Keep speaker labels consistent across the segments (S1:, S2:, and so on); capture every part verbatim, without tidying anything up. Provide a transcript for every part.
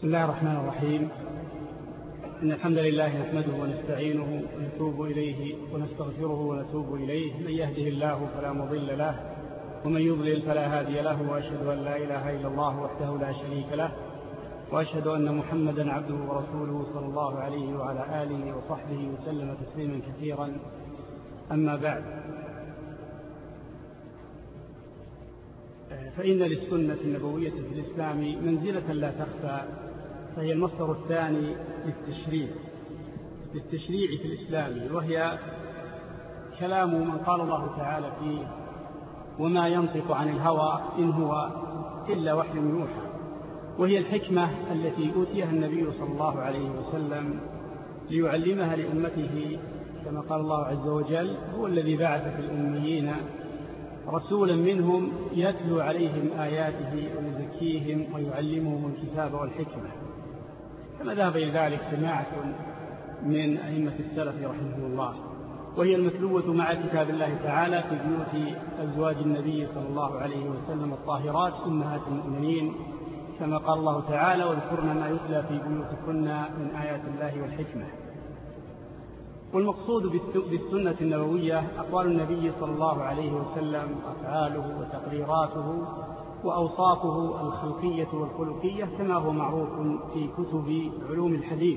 S1: بسم الله الرحمن الرحيم. إن الحمد لله نحمده ونستعينه ونتوب إليه ونستغفره ونتوب إليه. من يهده الله فلا مضل له ومن يضلل فلا هادي له، وأشهد أن لا إله إلا الله وحده لا شريك له، وأشهد أن محمدا عبده ورسوله صلى الله عليه وعلى آله وصحبه وسلم تسليما كثيرا. أما بعد، فإن للسنة النبوية في الإسلام منزلة لا تخفى، فهي المصدر الثاني للتشريع للتشريع في الإسلام، وهي كلام من قال الله تعالى فيه: وما ينطق عن الهوى إن هو إلا وحي يوحى. وهي الحكمة التي أوتيها النبي صلى الله عليه وسلم ليعلمها لأمته، كما قال الله عز وجل: هو الذي بعث في الأميين رسولا منهم يتلو عليهم آياته ويزكيهم ويعلمهم الكتاب والحكمة، كما ذهب إلى ذلك جماعة من أئمة السلف رحمه الله. وهي المتلوة مع كتاب الله تعالى في بيوت أزواج النبي صلى الله عليه وسلم الطاهرات أمهات المؤمنين، كما قال الله تعالى: واذكرن ما يتلى في بيوتكن من آيات الله والحكمة. والمقصود بالسنة النبوية أقوال النبي صلى الله عليه وسلم، أفعاله وتقريراته وأوصافه الخلقية والخلقية، كما هو معروف في كتب علوم الحديث.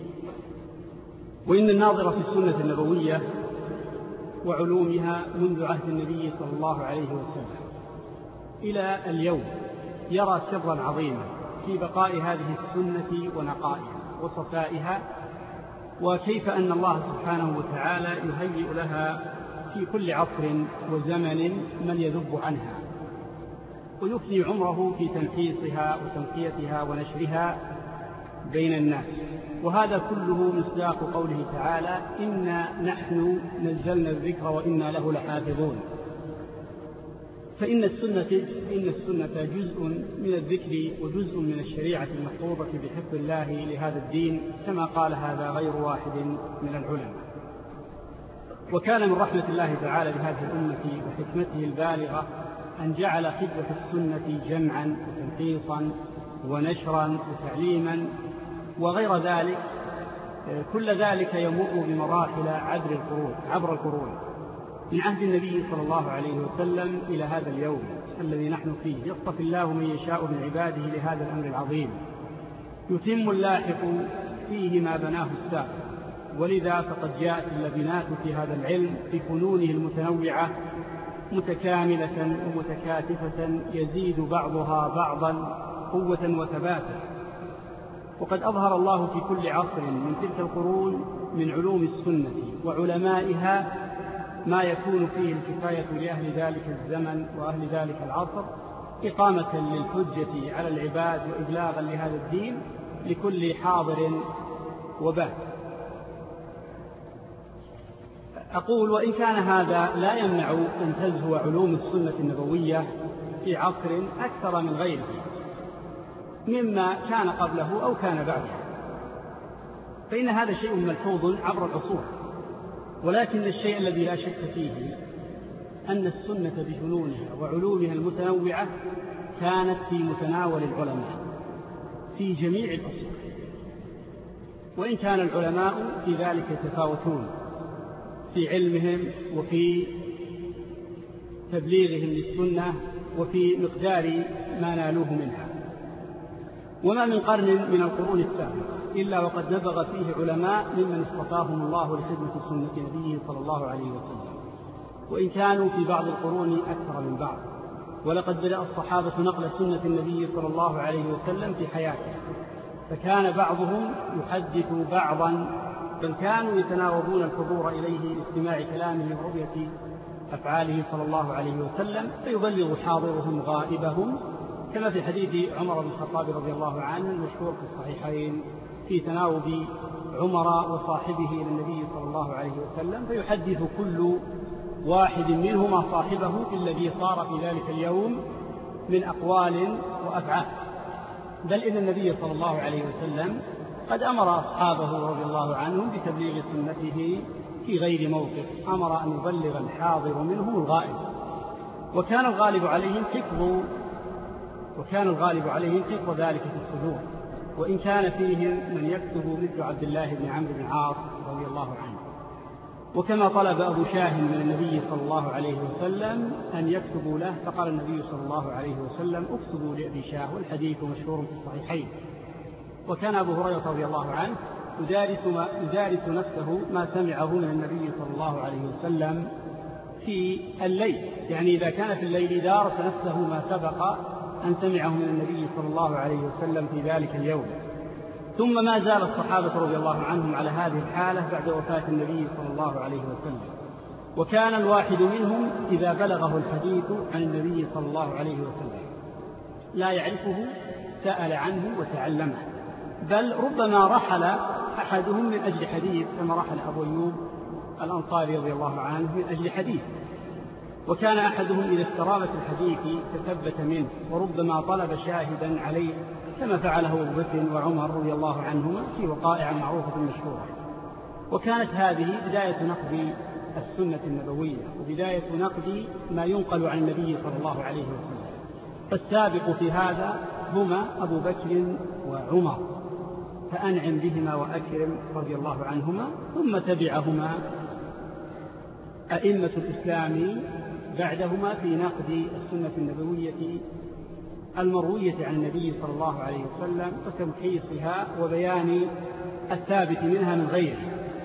S1: وإن الناظر في السنة النبوية وعلومها منذ عهد النبي صلى الله عليه وسلم إلى اليوم يرى سرا عظيما في بقاء هذه السنة ونقائها وصفائها، وكيف أن الله سبحانه وتعالى يهيئ لها في كل عصر وزمن من يذب عنها، ويفني عمره في تنحيصها وتنقيتها ونشرها بين الناس. وهذا كله مصداق قوله تعالى: إنا نحن نزلنا الذكر وإنا له لحافظون. فإن السنة إن السنة جزء من الذكر وجزء من الشريعة المحفوظة بحفظ الله لهذا الدين، كما قال هذا غير واحد من العلماء. وكان من رحمة الله تعالى بهذه الأمة وحكمته البالغة أن جعل خدمة السنة جمعا وتنقيصا ونشرا وتعليما وغير ذلك، كل ذلك يمر بمراحل عبر القرون عبر القرون من عهد النبي صلى الله عليه وسلم إلى هذا اليوم الذي نحن فيه. يصطفي الله من يشاء من عباده لهذا الأمر العظيم، يتم اللاحق فيه ما بناه السابق. ولذا فقد جاءت اللبنات في هذا العلم بفنونه المتنوعة متكاملة ومتكاتفة، يزيد بعضها بعضا قوة وثباتا. وقد أظهر الله في كل عصر من تلك القرون من علوم السنة وعلمائها ما يكون فيه الكفاية لأهل ذلك الزمن وأهل ذلك العصر، إقامة للحجة على العباد وإبلاغا لهذا الدين لكل حاضر وباد. أقول: وإن كان هذا لا يمنع أن تزهو علوم السنة النبوية في عصر أكثر من غيره مما كان قبله أو كان بعده، فإن هذا شيء ملحوظ عبر العصور. ولكن الشيء الذي لا شك فيه أن السنة بفنونها وعلومها المتنوعة كانت في متناول العلماء في جميع الأصول، وإن كان العلماء في ذلك يتفاوتون في علمهم وفي تبليغهم للسنة وفي مقدار ما نالوه منها. وما من قرن من القرون السابقة إلا وقد نبغ فيه علماء ممن اصطفاهم الله لخدمة سنة نبيه صلى الله عليه وسلم، وإن كانوا في بعض القرون أكثر من بعض. ولقد بدأ الصحابة نقل سنة النبي صلى الله عليه وسلم في حياته، فكان بعضهم يحدث بعضا، بل كانوا يتناوبون الحضور إليه لاستماع كلامه ورؤية أفعاله صلى الله عليه وسلم، فيبلغ حاضرهم غائبهم، كما في حديث عمر بن الخطاب رضي الله عنه المشهور في الصحيحين في تناوب عمر وصاحبه إلى النبي صلى الله عليه وسلم، فيحدث كل واحد منهما صاحبه الذي صار في ذلك اليوم من أقوال وأفعال. بل إن النبي صلى الله عليه وسلم قد أمر أصحابه رضي الله عنهم بتبليغ سنته في غير موقف، أمر أن يبلغ الحاضر منهم الغائب. وكان الغالب عليهم حفظ وكان الغالب عليهم حفظ ذلك في الصدور، وإن كان فيهم من يكتب مثل عبد الله بن عمرو بن العاص رضي الله عنه. وكما طلب أبو شاه من النبي صلى الله عليه وسلم أن يكتبوا له، فقال النبي صلى الله عليه وسلم اكتبوا لأبي شاه، والحديث مشهور في الصحيحين. وكان أبو هريرة رضي الله عنه يدارس, ما يدارس نفسه ما سمعه من النبي صلى الله عليه وسلم في الليل، يعني إذا كان في الليل دارس نفسه ما سبق أن سمعه من النبي صلى الله عليه وسلم في ذلك اليوم. ثم ما زال الصحابة رضي الله عنهم على هذه الحالة بعد وفاة النبي صلى الله عليه وسلم. وكان الواحد منهم إذا بلغه الحديث عن النبي صلى الله عليه وسلم لا يعرفه سأل عنه وتعلمه، بل ربما رحل أحدهم من أجل حديث، كما رحل أبو أيوب الأنصاري رضي الله عنه من أجل حديث. وكان أحدهم إذا استراب في الحديث تثبت منه، وربما طلب شاهدا عليه، كما فعله أبو بكر وعمر رضي الله عنهما في وقائع معروفة مشهورة. وكانت هذه بداية نقد السنة النبوية، وبداية نقد ما ينقل عن النبي صلى الله عليه وسلم. فالسابق في هذا هما أبو بكر وعمر، فأنعم بهما وأكرم رضي الله عنهما. ثم تبعهما أئمة الإسلام بعدهما في نقد السنة النبوية المروية عن النبي صلى الله عليه وسلم وتمحيصها وبيان الثابت منها من غيره.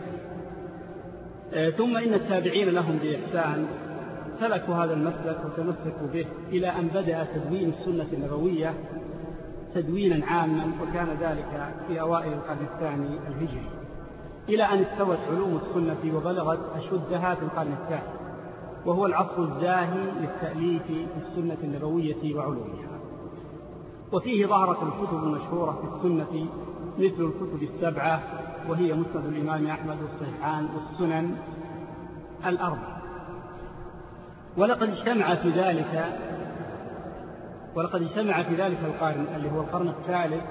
S1: ثم إن التابعين لهم بإحسان سلكوا هذا المسلك وتمسكوا به إلى أن بدأ تدوين السنة النبوية تدوينا عاما، وكان ذلك في أوائل القرن الثاني الهجري، إلى أن استوت علوم السنة وبلغت أشدها في القرن الثالث، وهو العصر الزاهي للتأليف في السنة النبوية وعلومها. وفيه ظهرت الكتب المشهورة في السنة مثل الكتب السبعة، وهي مسند الإمام أحمد والصحيحان والسنن الأربع. ولقد اجتمع في ذلك ولقد اجتمع في ذلك القرن اللي هو القرن الثالث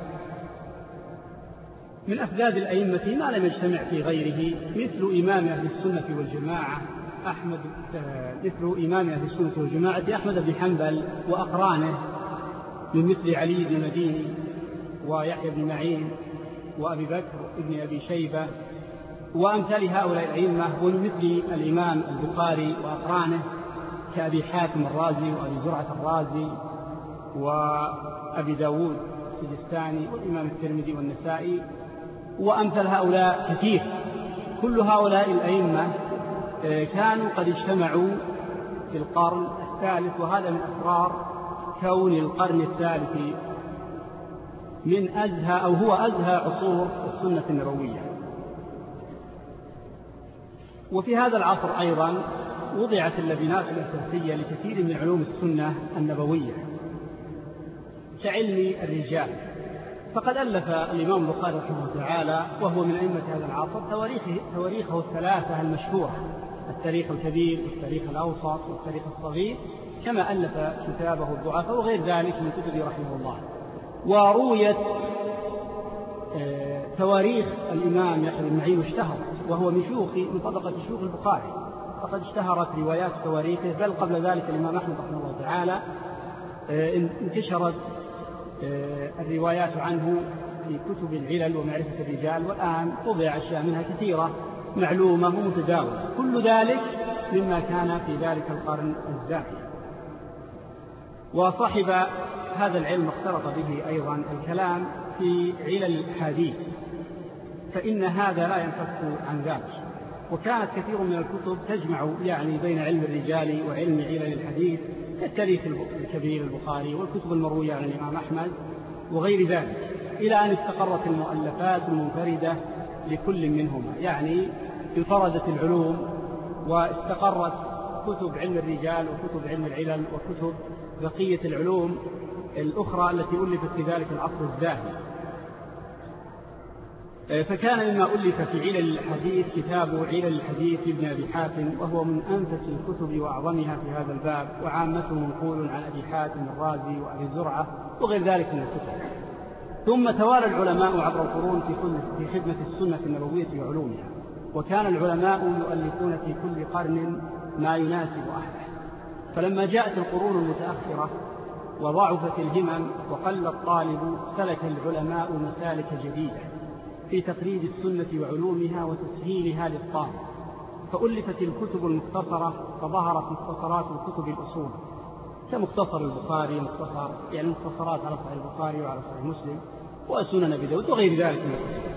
S1: من أفذاذ الأئمة ما لم يجتمع في غيره، مثل إمام أهل السنة والجماعة أحمد مثل إمام أهل السنة والجماعة أحمد بن حنبل وأقرانه من مثل علي بن مديني ويحيى بن معين وأبي بكر بن أبي شيبة وأمثال هؤلاء الأئمة، ومن مثل الإمام البخاري وأقرانه كأبي حاتم الرازي وأبي زرعة الرازي وأبي داود السجستاني والإمام الترمذي والنسائي وأمثال هؤلاء كثير. كل هؤلاء الأئمة كانوا قد اجتمعوا في القرن الثالث، وهذا من أسرار كون القرن الثالث من أزهى أو هو أزهى عصور السنة النبوية. وفي هذا العصر أيضا وضعت اللبنات الأساسية لكثير من علوم السنة النبوية كعلم الرجال. فقد ألف الإمام البخاري رحمه الله تعالى وهو من أئمة هذا العصر تواريخه, تواريخه الثلاثة المشهورة: التاريخ الكبير والتاريخ الأوسط والتاريخ الصغير، كما ألف كتابه الضعفاء وغير ذلك من كتبه رحمه الله. ورويت تواريخ الإمام يحيى بن معين واشتهرت، وهو من شيوخ من طبقة شيوخ البخاري، فقد اشتهرت روايات تواريخه. بل قبل ذلك الإمام أحمد رحمه الله تعالى انتشرت الروايات عنه في كتب العلل ومعرفة الرجال، والآن طبع أشياء منها كثيرة معلومة ومتداولة. كل ذلك مما كان في ذلك القرن الزاهي. وصاحب هذا العلم اختلط به أيضا الكلام في علل الحديث، فإن هذا لا ينفك عن ذلك. وكانت كثير من الكتب تجمع يعني بين علم الرجال وعلم علل الحديث، كالتاريخ الكبير البخاري والكتب المروية عن الإمام أحمد وغير ذلك، إلى أن استقرت المؤلفات المنفردة لكل منهما، يعني انفردت العلوم واستقرت كتب علم الرجال وكتب علم العلل وكتب بقية العلوم الأخرى التي ألفت في ذلك العصر الزاهي. فكان مما ألف في علل الحديث كتاب علل الحديث لابن أبي حاتم، وهو من أنفس الكتب وأعظمها في هذا الباب، وعامته منقول عن أبي حاتم الرازي وأبي زرعة وغير ذلك من الكتب. ثم توالى العلماء عبر القرون في خدمة السنة النبوية وعلومها، وكان العلماء يؤلفون في كل قرن ما يناسب أهله. فلما جاءت القرون المتأخرة وضعفت الهمم وقل الطالب سلك العلماء مسالك جديدة في تقريب السنة وعلومها وتسهيلها للطالب، فألفت الكتب المختصرة فظهرت مختصرات الكتب الأصول كمختصر البخاري، مختصر يعني مختصرات على صحيح البخاري وعلى صحيح مسلم وسنن أبي داود وغير ذلك من الكتب.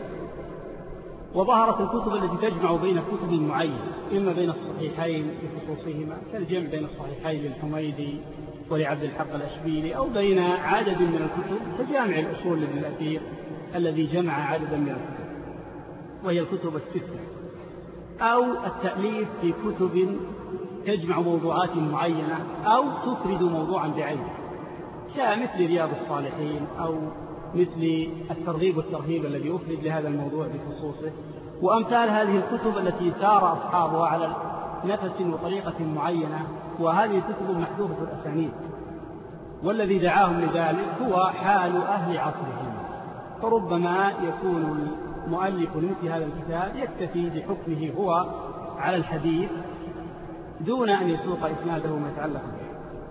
S1: وظهرت الكتب التي تجمع بين كتب معينة، إما بين الصحيحين بخصوصهما كالجمع بين الصحيحين للحميدي ولعبد الحق الأشبيلي، أو بين عدد من الكتب كجامع الأصول لابن الأثير الذي جمع عددا من الكتب وهي الكتب الستة، أو التأليف في كتب تجمع موضوعات معينة أو تفرد موضوعا بعينه كمثل رياض الصالحين أو مثل الترغيب والترهيب الذي أفرد لهذا الموضوع بخصوصه، وأمثال هذه الكتب التي سار أصحابها على نفس وطريقة معينة، وهذه الكتب محذوفة الأسانيد، والذي دعاهم لذلك هو حال أهل عصرهم، فربما يكون المؤلف لمثل هذا الكتاب يكتفي بحكمه هو على الحديث دون أن يسوق إسناده ما يتعلق به.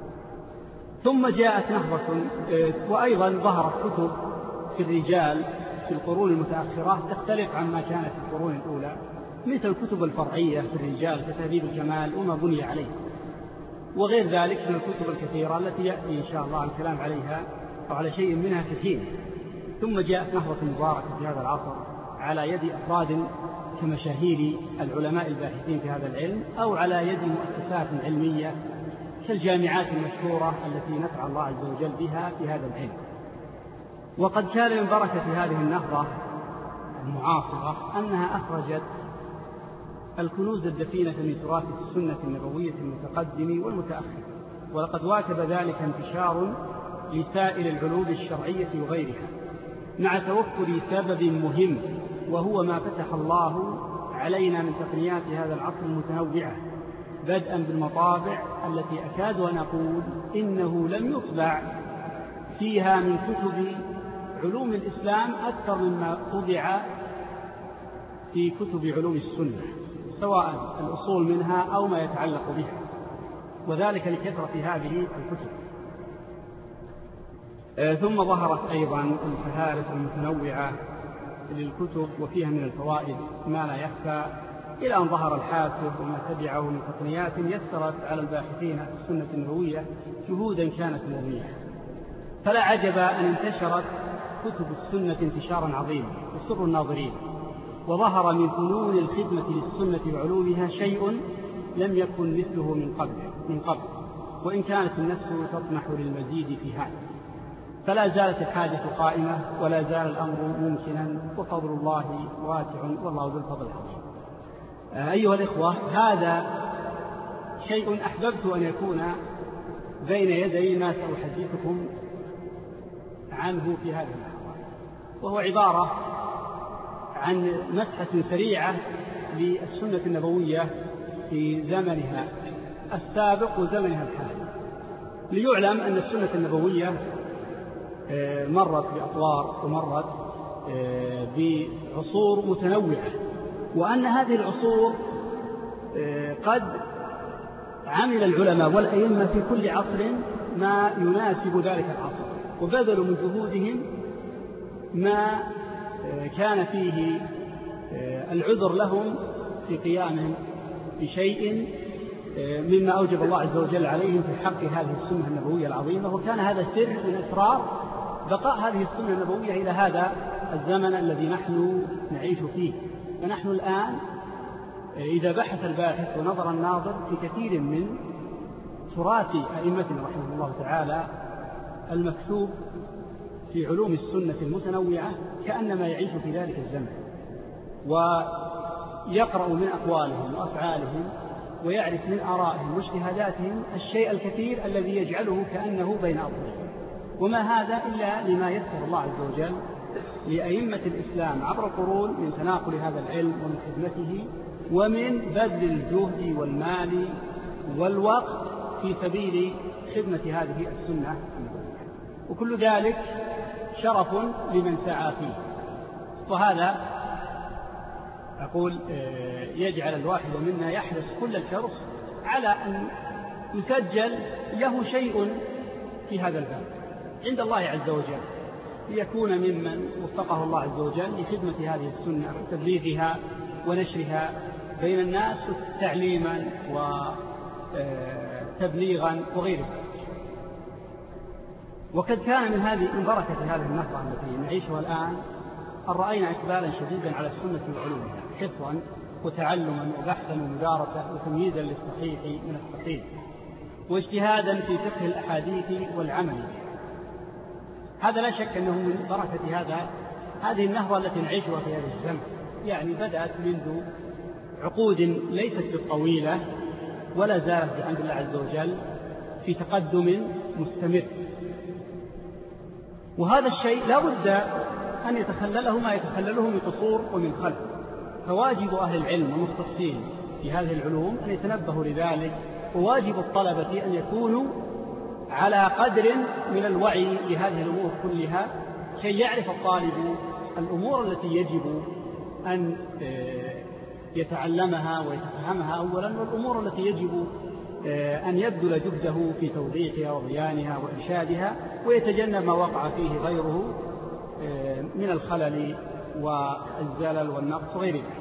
S1: ثم جاءت نهضة، وأيضا ظهرت كتب في الرجال في القرون المتأخرة تختلف عما كانت في القرون الأولى، مثل الكتب الفرعية في الرجال كتهذيب الكمال وما بني عليه، وغير ذلك من الكتب الكثيرة التي يأتي إن شاء الله الكلام عليها أو على شيء منها في حين. ثم جاءت نهضة مباركة في هذا العصر على يد أفراد كمشاهير العلماء الباحثين في هذا العلم، أو على يد مؤسسات علمية كالجامعات المشهورة التي نفع الله عز وجل بها في هذا العلم. وقد كان من بركة هذه النهضة المعاصرة أنها أخرجت الكنوز الدفينة من تراث السنة النبوية المتقدم والمتأخر، ولقد واكب ذلك انتشار لسائر العلوم الشرعية وغيرها، مع توفر سبب مهم وهو ما فتح الله علينا من تقنيات هذا العصر المتنوعة، بدءا بالمطابع التي أكاد أن أقول إنه لم يطبع فيها من كتب علوم الإسلام أكثر مما طبع في كتب علوم السنة، سواء الأصول منها أو ما يتعلق بها، وذلك لكثرة هذه الكتب. ثم ظهرت أيضا الفهارس المتنوعة للكتب وفيها من الفوائد ما لا يخفى، إلى أن ظهر الحاسب وما تبعه من تقنيات يسرت على الباحثين في السنة النبوية جهودا كانت مضنية. فلا عجب أن انتشرت كتب السنة انتشارا عظيما يسر الناظرين، وظهر من فنون الخدمة للسنة وعلومها شيء لم يكن مثله من قبل من قبل وإن كانت النفس تطمح للمزيد في هذا، فلا زالت الحاجة قائمة ولا زال الأمر ممكنا، وفضل الله واسع والله ذو الفضل العظيم. أيها الإخوة، هذا شيء أحببت أن يكون بين يدي ما سأحدثكم عنه في هذه اللحظة، وهو عبارة عن مسحة سريعة للسنة النبوية في زمنها السابق وزمنها الحالي، ليعلم أن السنة النبوية مرت بأطوار ومرت بعصور متنوعة، وأن هذه العصور قد عمل العلماء والأئمة في كل عصر ما يناسب ذلك العصر، وبذلوا من جهودهم ما كان فيه العذر لهم في قيامهم بشيء مما أوجب الله عز وجل عليهم في حق هذه السنة النبوية العظيمة. وكان هذا سر من أسرار بقاء هذه السنة النبوية إلى هذا الزمن الذي نحن نعيش فيه. ونحن الآن إذا بحث الباحث ونظر الناظر في كثير من تراث أئمتنا رحمه الله تعالى المكتوب في علوم السنة المتنوعة كأنما يعيش في ذلك الزمن، ويقرأ من أقوالهم وأفعالهم ويعرف من آرائهم واجتهاداتهم الشيء الكثير الذي يجعله كأنه بين أظهرهم. وما هذا إلا لما يسر الله عز وجل لأئمة الإسلام عبر القرون من تناقل هذا العلم ومن خدمته ومن بذل الجهد والمال والوقت في سبيل خدمة هذه السنة، وكل ذلك شرف لمن سعى فيه. وهذا أقول يجعل الواحد منا يحرص كل الحرص على أن يسجل له شيء في هذا الباب عند الله عز وجل، ليكون ممن وفقه الله عز وجل لخدمة هذه السنة وتبليغها ونشرها بين الناس تعليما وتبليغا وغير ذلك. وقد كان من هذه من بركة هذه النهضة التي نعيشها الآن أن رأينا إقبالا شديدا على السنة وعلومها حفظا وتعلما وبحثا ومدارسة وتمييزا للصحيح من الصحيح واجتهادا في فقه الأحاديث والعمل. هذا لا شك أنه من بركة هذا هذه النهضة التي نعيشها في هذا الزمن، يعني بدأت منذ عقود ليست بالطويلة ولا زالت بحمد الله عز وجل في تقدم مستمر. وهذا الشيء لا بد أن يتخلله ما يتخلله من قصور ومن خلف، فواجب أهل العلم والمختصين في هذه العلوم أن يتنبهوا لذلك، وواجب الطلبة أن يكونوا على قدر من الوعي لهذه الأمور كلها كي يعرف الطالب الأمور التي يجب أن يتعلمها ويتفهمها أولا، والأمور التي يجب أن يبذل جهده في توضيحها وبيانها وإرشادها ويتجنب ما وقع فيه غيره من الخلل والزلل والنقص وغير ذلك.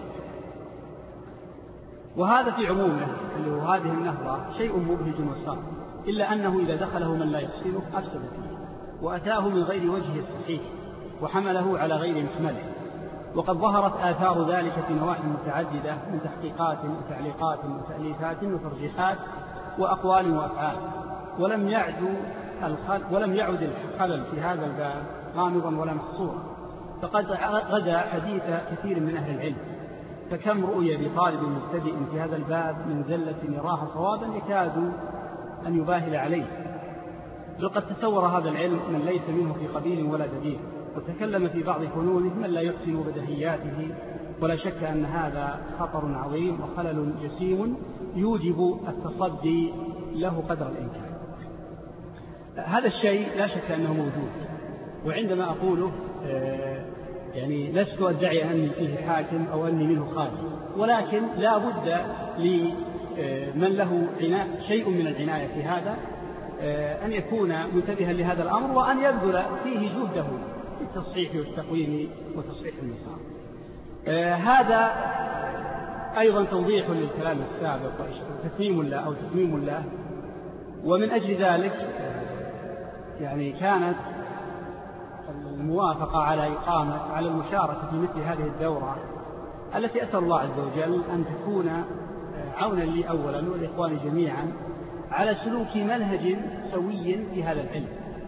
S1: وهذا في عمومه اللي هو هذه النهضة شيء مبهج وصعب، إلا أنه إذا دخله من لا يحسنه أفسد فيه وأتاه من غير وجهه الصحيح وحمله على غير محمله. وقد ظهرت آثار ذلك في نواحي متعددة من تحقيقات وتعليقات وتأليفات وترجيحات وأقوال وأفعال، ولم يعد الخل ولم يعد الخلل في هذا الباب غامضا ولا محصورا، فقد غدا حديث كثير من أهل العلم، فكم رؤي بطالب مبتدئ في هذا الباب من زلة يراها صوابا يكاد أن يباهل عليه. لقد تصور هذا العلم من ليس منه في قبيل ولا دليل، وتكلم في بعض فنونه من لا يحسن بدهياته، ولا شك أن هذا خطر عظيم وخلل جسيم يوجب التصدي له قدر الإمكان. هذا الشيء لا شك أنه موجود، وعندما أقوله يعني لست أدعي أني فيه حاكم أو أني منه خالي، ولكن لا بد لمن له شيء من العناية في هذا أن يكون منتبها لهذا الأمر، وأن يبذل فيه جهده في التصحيح والتقويم وتصحيح النصاب. هذا أيضا توضيح للكلام السابق وتتميم له أو تتميم له. ومن أجل ذلك يعني كانت الموافقة على إقامة على المشاركة في مثل هذه الدورة التي أسأل الله عز وجل أن تكون عونا لي أولا والإخوان جميعا على سلوك منهج سوي في هذا العلم،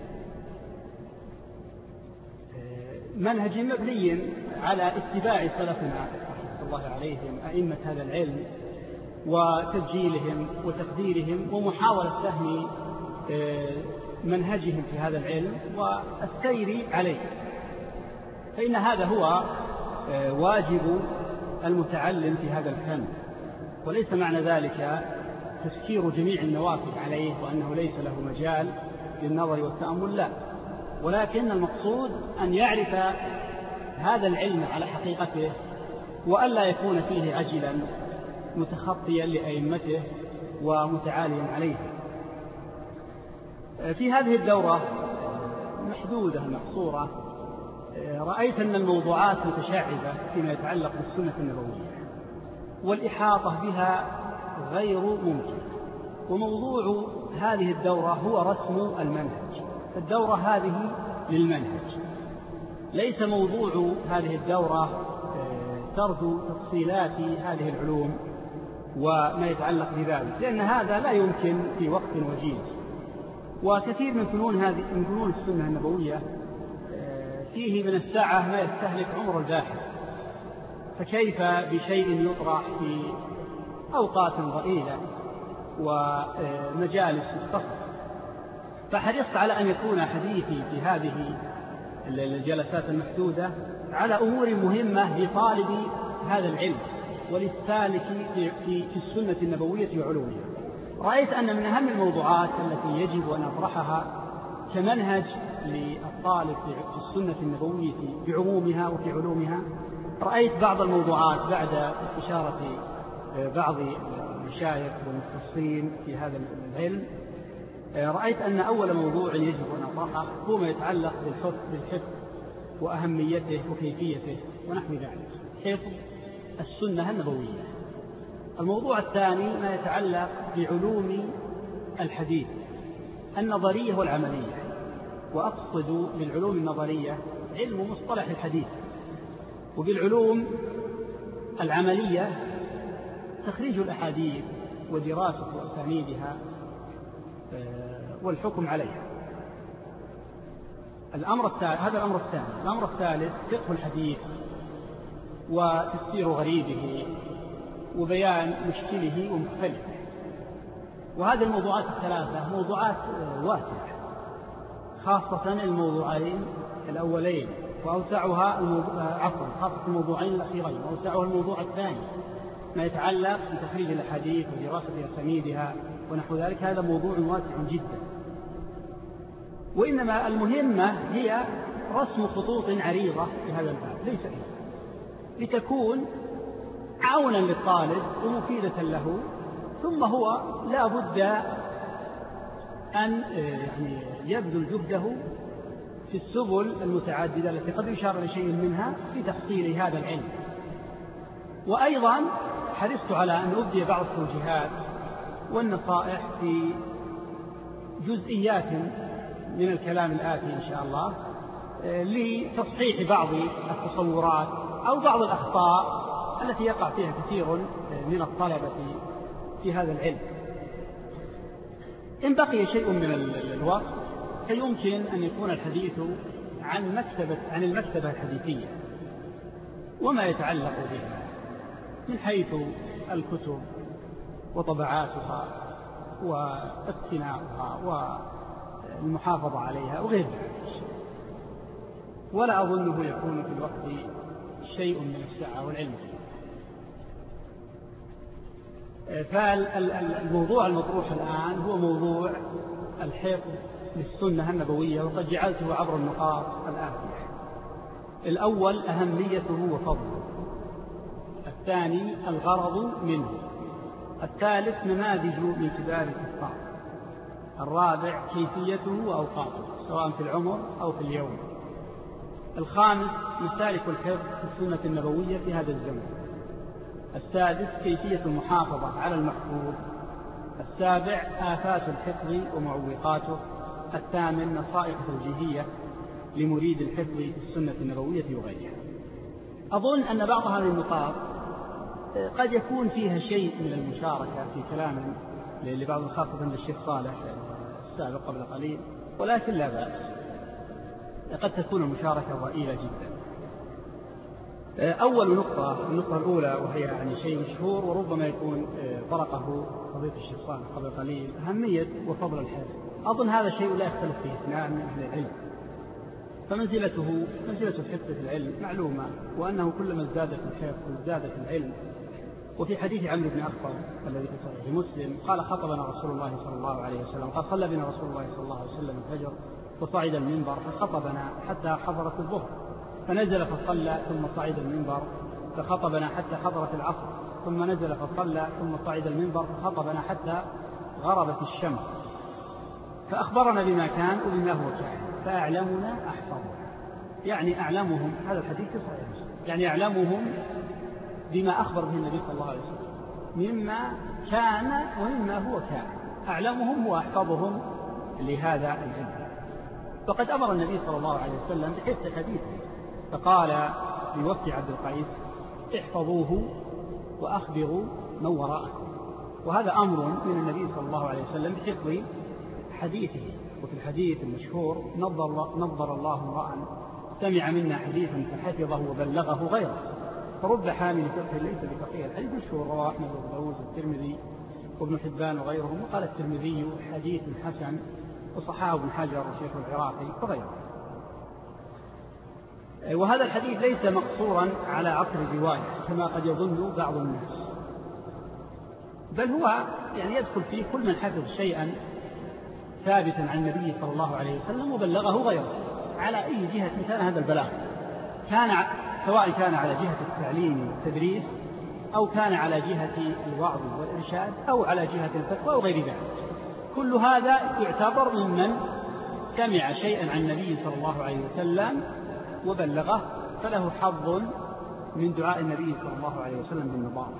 S1: منهج مبني على اتباع سلفنا رحمة الله عليهم أئمة هذا العلم وتسجيلهم وتقديرهم ومحاولة فهم منهجهم في هذا العلم والسير عليه، فإن هذا هو واجب المتعلم في هذا الفن، وليس معنى ذلك تسكير جميع النوافذ عليه وأنه ليس له مجال للنظر والتأمل، لا، ولكن المقصود أن يعرف هذا العلم على حقيقته وألا يكون فيه عجلا متخطيا لأئمته ومتعاليا عليه. في هذه الدورة محدودة مقصورة رأيت أن الموضوعات متشعبة فيما يتعلق بالسنة النبوية والإحاطة بها غير ممكن، وموضوع هذه الدورة هو رسم المنهج. الدورة هذه للمنهج، ليس موضوع هذه الدورة سرد تفصيلات هذه العلوم وما يتعلق بذلك، لأن هذا لا يمكن في وقت وجيز. وكثير من فنون هذه من فنون السنة النبوية فيه من الساعة ما يستهلك عمر الباحث، فكيف بشيء يطرح في أوقات ضئيلة ومجالس مختصرة؟ فحرصت على أن يكون حديثي في هذه الجلسات المحدودة على أمور مهمة لطالب هذا العلم وللسالك في, في, في السنة النبوية وعلومها. رأيت أن من أهم الموضوعات التي يجب أن أطرحها كمنهج للطالب في السنة النبوية بعمومها وفي علومها، رأيت بعض الموضوعات بعد استشارة بعض المشايخ والمختصين في هذا العلم رأيت أن أول موضوع يجب أن أطرحه هو ما يتعلق بالحفظ بالحفظ وأهميته وكيفيته ونحو ذلك، حفظ السنة النبوية. الموضوع الثاني ما يتعلق بعلوم الحديث النظرية والعملية، وأقصد بالعلوم النظرية علم مصطلح الحديث، وبالعلوم العملية تخريج الأحاديث ودراسة أسانيدها والحكم عليها. الأمر الثالث هذا الأمر الثاني. الأمر الثالث فقه الحديث وتفسير غريبه وبيان مشكله ومختلفه. وهذه الموضوعات الثلاثة موضوعات واسعة، خاصة الموضوعين الأولين وأوسعها عفوا خاصة الموضوعين الأخيرين وأوسعها الموضوع الثاني ما يتعلق بتخريج الأحاديث ودراسة أسانيدها ونحو ذلك. هذا موضوع واسع جدا، وإنما المهمة هي رسم خطوط عريضة في هذا الباب ليس إلا لتكون عونا للطالب ومفيدة له، ثم هو لا بد أن يعني يبذل جهده في السبل المتعددة التي قد يشار لشيء منها في تحصيل هذا العلم. وأيضا حرصت على أن أبدي بعض التوجيهات والنصائح في جزئيات من الكلام الآتي إن شاء الله لتصحيح بعض التصورات أو بعض الأخطاء التي يقع فيها كثير من الطلبة في هذا العلم. إن بقي شيء من الوقت فيمكن أن يكون الحديث عن مكتبة عن المكتبة الحديثية وما يتعلق بها من حيث الكتب وطبعاتها واقتناؤها والمحافظة عليها وغير ذلك، ولا أظنه يكون في الوقت شيء من السعة والعلم. فالموضوع المطروح الآن هو موضوع الحفظ للسنة النبوية، وقد جعلته عبر النقاط الآتية. الأول أهميته وفضله، الثاني الغرض منه، الثالث نماذج من كبار الكفار، الرابع كيفيته وأوقاته سواء في العمر أو في اليوم، الخامس مسالك الحفظ في السنة النبوية في هذا الزمن، السادس كيفية المحافظة على المحفوظ، السابع آفات الحفظ ومعوقاته، الثامن نصائح توجيهية لمريد الحفظ في السنة النبوية وغيرها. أظن أن بعض هذه النقاط قد يكون فيها شيء من المشاركة في كلام لبعض خاصة للشيخ صالح السابق قبل قليل، ولكن لا بأس، قد تكون المشاركة ضئيلة جدا. أول نقطة النقطة الأولى وهي يعني شيء مشهور وربما يكون طرقه فضيلة الشيخ صالح قبل قليل، أهمية وفضل الحفظ. أظن هذا شيء لا يختلف فيه اثنان من أهل العلم، فمنزلته منزلة الحفظ في العلم معلومة، وأنه كلما ازداد في الحفظ ازداد في العلم. وفي حديث عمرو بن أخطب الذي في صحيح مسلم قال خطبنا رسول الله صلى الله عليه وسلم، قال صلى بنا رسول الله صلى الله عليه وسلم الفجر وصعد المنبر فخطبنا حتى حضرت الظهر، فنزل فصلى ثم صعد المنبر فخطبنا حتى حضرت العصر، ثم نزل فصلى ثم صعد المنبر فخطبنا حتى غربت الشمس، فأخبرنا بما كان وبما هو كان، فأعلمنا أحفظنا، يعني أعلمهم، هذا الحديث صحيح مسلم، يعني أعلمهم بما أخبر به النبي صلى الله عليه وسلم مما كان ومما هو كان، أعلمهم وأحفظهم لهذا العلم. فقد أمر النبي صلى الله عليه وسلم بحفظ حديثه، فقال لوفد عبد القيس احفظوه وأخبروا من وراءكم، وهذا أمر من النبي صلى الله عليه وسلم بحفظ حديثه. وفي الحديث المشهور نظر, نظر الله امرأ سمع منا حديثا فحفظه وبلغه غيره، فرب حامل فقه ليس بفقيه. الحديث مشهور رواه أحمد وأبو داود والترمذي وابن حبان وغيرهم، وقال الترمذي حديث حسن، وصححه ابن حجر والشيخ العراقي وغيره. وهذا الحديث ليس مقصورا على عصر الرواية كما قد يظن بعض الناس، بل هو يعني يدخل فيه كل من حفظ شيئا ثابتا عن النبي صلى الله عليه وسلم وبلغه غيره على أي جهة كان هذا البلاغ، كان سواء كان على جهة التعليم والتدريس أو كان على جهة الوعظ والإرشاد أو على جهة الفتوى أو غير ذلك. كل هذا يعتبر ممن سمع شيئا عن النبي صلى الله عليه وسلم وبلغه، فله حظ من دعاء النبي صلى الله عليه وسلم بالنظارة.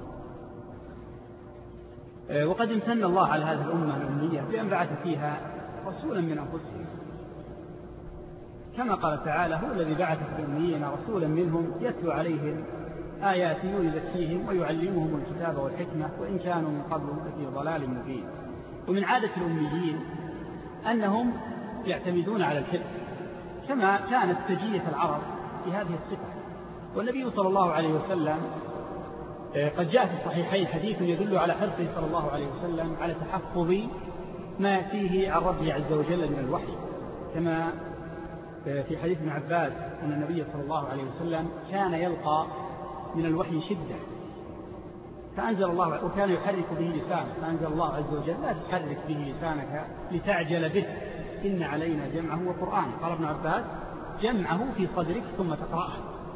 S1: وقد امتن الله على هذه الأمة الأمية بأن بعث فيها رسولا من أنفسهم، كما قال تعالى: هو الذي بعث في الأميين رسولا منهم يتلو عليهم آياته ويزكيهم ويعلمهم الكتاب والحكمة وإن كانوا من قبل لفي ضلال مبين. ومن عادة الأميين أنهم يعتمدون على الحفظ، كما كانت سجية العرب في هذه الصفة. والنبي صلى الله عليه وسلم قد جاء في الصحيحين حديث يدل على حرصه صلى الله عليه وسلم على تحفظ ما يأتيه عن ربه عز وجل من الوحي، كما في حديث ابن عباس أن النبي صلى الله عليه وسلم كان يلقى من الوحي شدة، فأنزل الله وكان يحرك به لسانه، فأنزل الله عز وجل: لا تحرك به لسانك لتعجل به إن علينا جمعه وقرآنه. قال ابن عباس: جمعه في صدرك ثم تقرأه.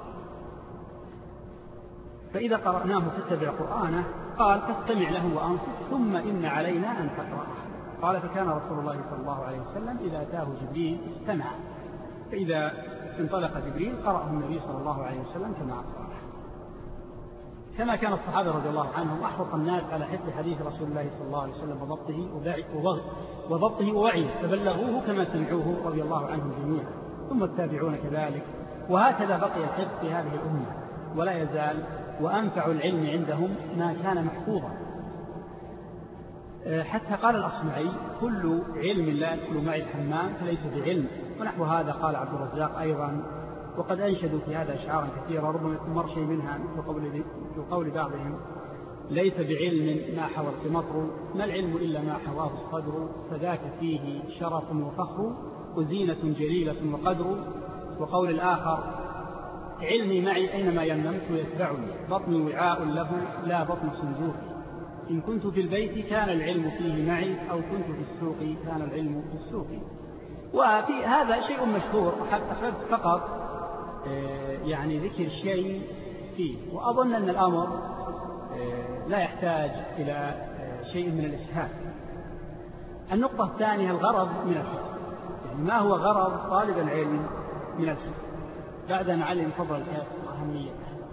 S1: فإذا قرأناه فاتبع قرآنه، قال: فاستمع له وأنصت ثم إن علينا أن تقرأه. قال: فكان رسول الله صلى الله عليه وسلم إذا أتاه جبريل استمع، فإذا انطلق جبريل قرأه النبي صلى الله عليه وسلم كما أقرأه. كما كان الصحابة رضي الله عنهم أحرص الناس على حفظ حديث رسول الله صلى الله عليه وسلم وضبطه وضبطه ووعيه، فبلغوه كما سمعوه رضي الله عنهم جميعا، ثم التابعون كذلك. وهكذا بقي الحفظ في هذه الأمة ولا يزال، وأنفع العلم عندهم ما كان محفوظا. حتى قال الأصمعي: كل علم لا يدخل معي الحمام فليس بعلم. ونحو هذا قال عبد الرزاق أيضا. وقد أنشدوا في هذا أشعارا كثيرة، ربما يكون مر شيء منها في قول بعضهم: ليس بعلم ما حوت مطر، ما العلم إلا ما حواه الصدر، فذاك فيه شرف وفخر وزينة جليلة وقدر. وقول الآخر: علمي معي أينما ينمت يتبعني، بطني وعاء له لا بطن صندوق، إن كنت في البيت كان العلم فيه معي، أو كنت في السوق كان العلم في السوق. وفي هذا شيء مشهور، أحببت فقط يعني ذكر شيء فيه، وأظن أن الأمر لا يحتاج إلى شيء من الإسهال. النقطة الثانية: الغرض من الحفظ، يعني ما هو غرض طالب العلم من الحفظ بعد أن علم فضل الحفظ وأهميته.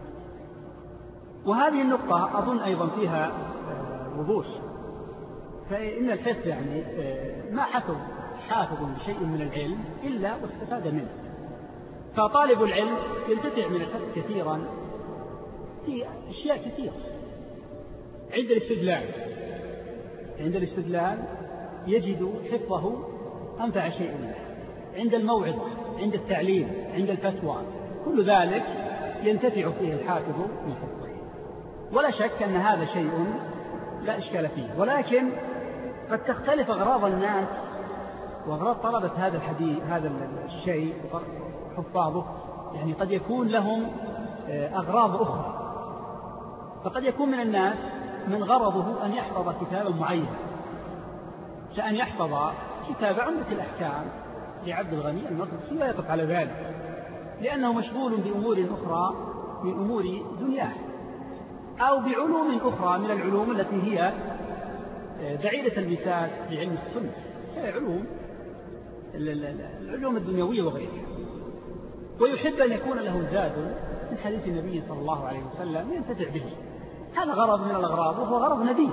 S1: وهذه النقطة أظن أيضا فيها وضوح، فإن الحفظ يعني ما حفظ حافظ بشيء من العلم إلا واستفاد منه. فطالب العلم ينتفع من الحفظ كثيرا في أشياء كثيرة. عند الاستدلال عند الاستدلال يجد حفظه أنفع شيء له، عند الموعظة، عند التعليم، عند الفتوى، كل ذلك ينتفع فيه الحافظ من حفظه. ولا شك أن هذا شيء لا إشكال فيه، ولكن قد تختلف أغراض الناس وأغراض طلبة هذا الحديث هذا الشيء حفاظه، يعني قد يكون لهم أغراض أخرى. فقد يكون من الناس من غرضه أن يحفظ كتابا معين، كأن يحفظ كتاب عمدة الأحكام لعبد الغني المقدسي ويقف على ذلك، لأنه مشغول بأمور أخرى من أمور دنياه، أو بعلوم أخرى من العلوم التي هي بعيدة المساس بعلم السنة، علوم العلوم الدنيوية وغيرها. ويحب أن يكون له زاد من حديث النبي صلى الله عليه وسلم ينتفع به. هذا غرض من الأغراض، وهو غرض نبيل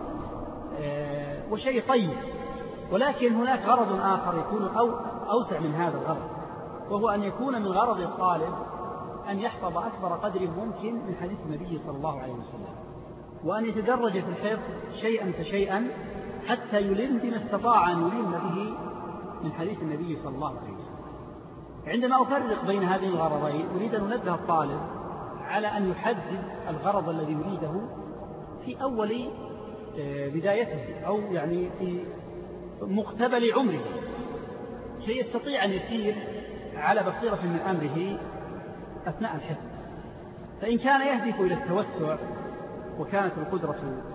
S1: وشيء طيب. ولكن هناك غرض آخر يكون أو أوسع من هذا الغرض، وهو أن يكون من غرض الطالب أن يحفظ أكبر قدر ممكن من حديث النبي صلى الله عليه وسلم، وأن يتدرج في الحفظ شيئا فشيئا حتى يلم بما استطاع أن يلم به من حديث النبي صلى الله عليه وسلم. عندما أفرق بين هذين الغرضين أريد أن أنبه الطالب على أن يحدد الغرض الذي يريده في أول بدايته، أو يعني في مقتبل عمره، شيء يستطيع أن يسير على بصيرة من أمره أثناء الحفظ. فإن كان يهدف إلى التوسع وكانت القدرة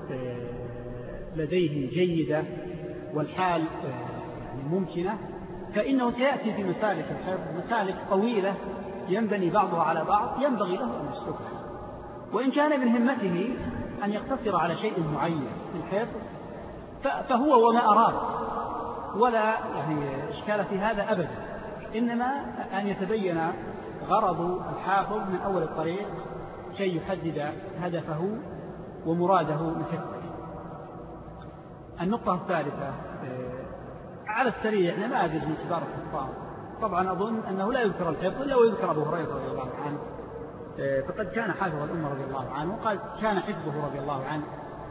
S1: لديه جيدة والحال يعني ممكنة، فإنه سيأتي في مسالك الحفظ مسالك طويلة ينبني بعضها على بعض ينبغي له أن يسلكها. وإن كان من همته أن يقتصر على شيء معين في الحفظ، فهو وما أراد، ولا يعني إشكال في هذا أبدا، إنما أن يتبين غرض الحافظ من أول الطريق كي يحدد هدفه ومراده من حفظه. النقطة الثالثة على السريع، يعني ما أدري من كبار الحفاظ، طبعا أظن أنه لا يذكر الحفظ إلا ويذكر أبو هريرة رضي الله عنه، فقد كان حافظ الأمة رضي الله عنه، وقد كان حفظه رضي الله عنه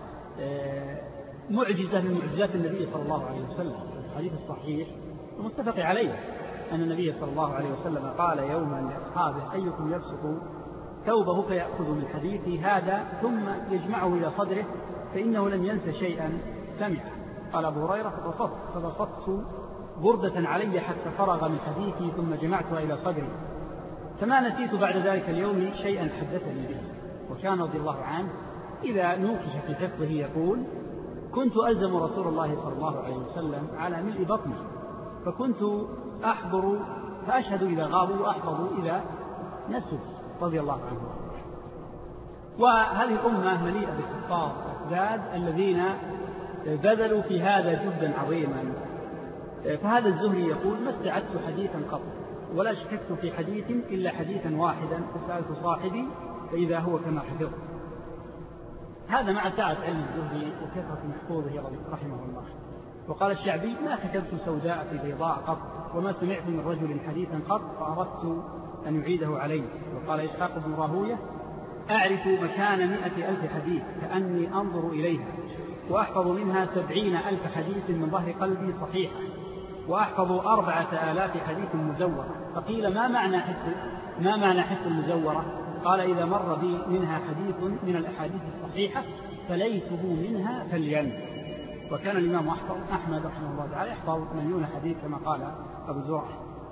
S1: معجزة من معجزات النبي صلى الله عليه وسلم. الحديث الصحيح المتفق عليه أن النبي صلى الله عليه وسلم قال يوما لأصحابه: أيكم يبسط ثوبه فيأخذ من حديثي هذا ثم يجمعه إلى صدره فإنه لم ينس شيئا سمعه. قال أبو هريرة: فبسطت فبسطت بردة علي حتى فرغ من حديثي ثم جمعتها إلى صدري، فما نسيت بعد ذلك اليوم شيئا حدثني به. وكان رضي الله عنه إذا نوقش في حفظه يقول: كنت ألزم رسول الله صلى الله عليه وسلم على ملء بطني، فكنت أحضر فأشهد إذا غابوا وأحفظ إذا نسوا، رضي الله عنه. وهذه الأمة مليئة بالحفاظ الأسداد الذين بذلوا في هذا جهدا عظيما. فهذا الزهري يقول: ما استعدت حديثا قط ولا شككت في حديث إلا حديثا واحدا فسألت صاحبي فإذا هو كما حفظت. هذا مع سعة علم الزهري وكثرة محفوظه رحمه الله. وقال الشعبي: ما كتبت سوداء في بيضاء قط وما سمعت من رجل حديثا قط فأردت أن يعيده علي. وقال إسحاق بن راهوية: أعرف مكان مئة ألف حديث كأني أنظر إليها، وأحفظ منها سبعين ألف حديث من ظهر قلبي صحيحة، وأحفظ أربعة آلاف حديث مزورة. فقيل: ما معنى حفظ ما معنى حفظ المزورة؟ قال: إذا مر بي منها حديث من الأحاديث الصحيحة فليته منها فلين. وكان الإمام أحمد رحمه الله تعالى يحفظ مليون حديث كما قال أبو زرعة.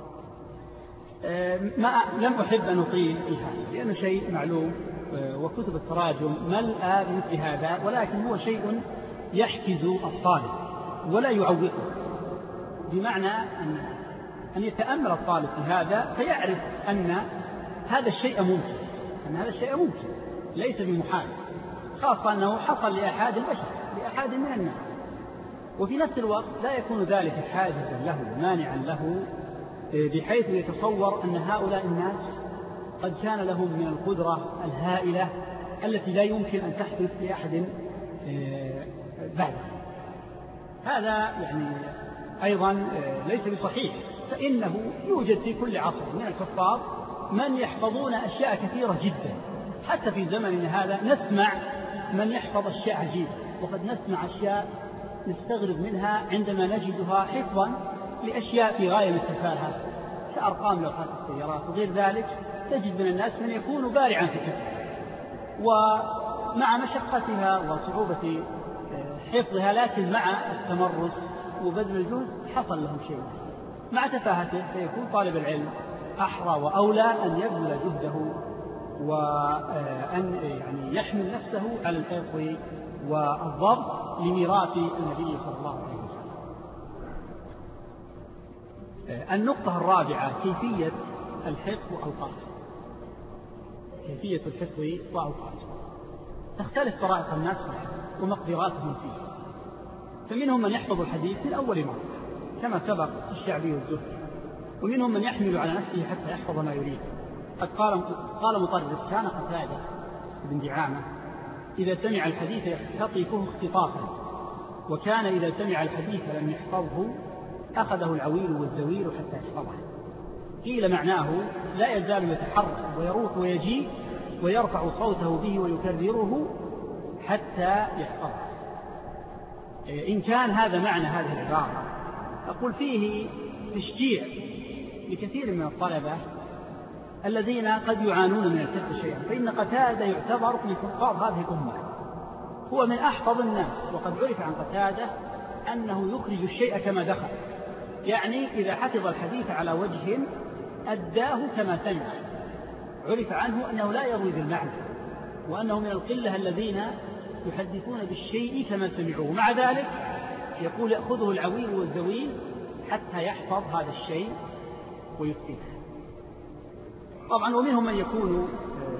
S1: ما لم أحب أن أطيل فيها لأنه شيء معلوم، وكتب التراجم ملأى بمثل هذا، ولكن هو شيء يحكز الطالب ولا يعوقه، بمعنى أن أن يتأمل الطالب في هذا فيعرف أن هذا الشيء ممكن، أن هذا الشيء ممكن ليس بمحال، خاصة أنه حصل لأحد البشر لأحد من الناس، وفي نفس الوقت لا يكون ذلك حاجزا له مانعا له، بحيث يتصور أن هؤلاء الناس قد كان لهم من القدرة الهائلة التي لا يمكن أن تحدث لأحد بعد. هذا يعني أيضا ليس بصحيح، فإنه يوجد في كل عصر من الحفاظ من يحفظون أشياء كثيرة جدا. حتى في زمننا هذا نسمع من يحفظ أشياء عجيبة، وقد نسمع أشياء نستغرب منها عندما نجدها حفظا لأشياء في غاية التفاهة كأرقام لوحات السيارات وغير ذلك. تجد من الناس من يكون بارعا في حفظها، ومع مشقتها وصعوبة حفظها، لكن مع التمرس وبذل الجهد حصل لهم شيء. مع تفاهته سيكون طالب العلم أحرى وأولى أن يبذل جهده وأن يعني يحمل نفسه على الحفظ والضبط لميراث النبي صلى الله عليه وسلم. النقطة الرابعة: كيفية الحفظ وأوقاته. كيفية الحفظ وأوقاته تختلف طرائق الناس ومقدراتهم فيه، فمنهم من يحفظ الحديث من أول مرة كما سبق الشعبي والزهري، ومنهم من يحمل على نفسه حتى يحفظ ما يريد. قد قال قال مطرف: كان قتادة بن دعامة إذا سمع الحديث يختطفه اختطافا، وكان إذا سمع الحديث لم يحفظه أخذه العويل والزويل حتى يحفظه. قيل معناه: لا يزال يتحرك ويروح ويجيء ويرفع صوته به ويكرره حتى يحفظه. إن كان هذا معنى هذه العبارة، أقول فيه تشجيع لكثير من الطلبة الذين قد يعانون من الحفظ شيئا، فإن قتادة يعتبر من حفاظ هذه الأمة، هو من أحفظ الناس. وقد عرف عن قتادة أنه يخرج الشيء كما دخل، يعني إذا حفظ الحديث على وجه أداه كما سمع. عرف عنه أنه لا يروي بالمعنى، وأنه من القلة الذين يحدثون بالشيء كما سمعوه. مع ذلك يقول: يأخذه العويل والزويل حتى يحفظ هذا الشيء ويفتيه. طبعا ومنهم من يكون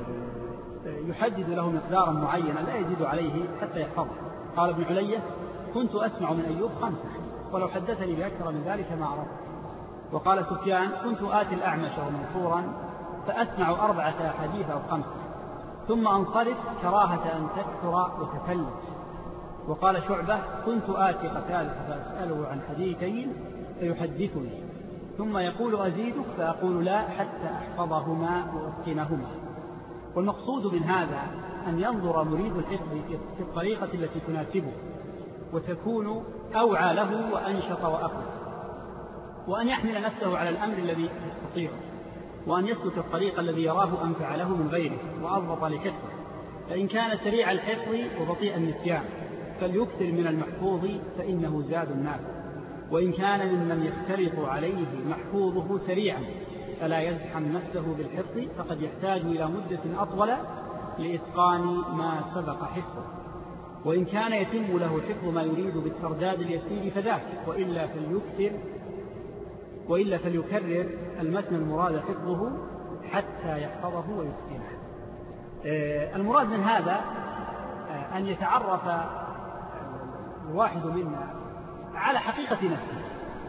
S1: يحدد له مقدارا معينا لا يزيد عليه حتى يحفظه. قال ابن علية: كنت أسمع من أيوب خمسة ولو حدثني بأكثر من ذلك ما أردت. وقال سفيان كنت آتي الأعمش ومنصورا فأسمع أربعة أحاديث أو خمسة ثم أنصرف كراهة أن تكثر وتفلت. وقال شعبة كنت آتي قتادة فأسأله عن حديثين فيحدثني ثم يقول أزيدك فأقول لا حتى أحفظهما وأتقنهما. والمقصود من هذا أن ينظر مريد الحفظ في الطريقة التي تناسبه وتكون أوعى له وأنشط وأقوى، وأن يحمل نفسه على الأمر الذي يستطيعه، وأن يسلك الطريق الذي يراه أنفع له من غيره وأضبط لحفظه. فإن كان سريع الحفظ وبطيء النسيان فليكثر من المحفوظ فإنه زاد نافع، وإن كان ممن يختلط عليه محفوظه سريعا فلا يزحم نفسه بالحفظ فقد يحتاج إلى مدة أطول لإتقان ما سبق حفظه. وإن كان يتم له حفظ ما يريد بالترداد اليسير فذاك، وإلا فليكثر وإلا فليكرر المتن المراد حفظه حتى يحفظه ويتقنه. المراد من هذا أن يتعرف الواحد منا على حقيقة نفسه،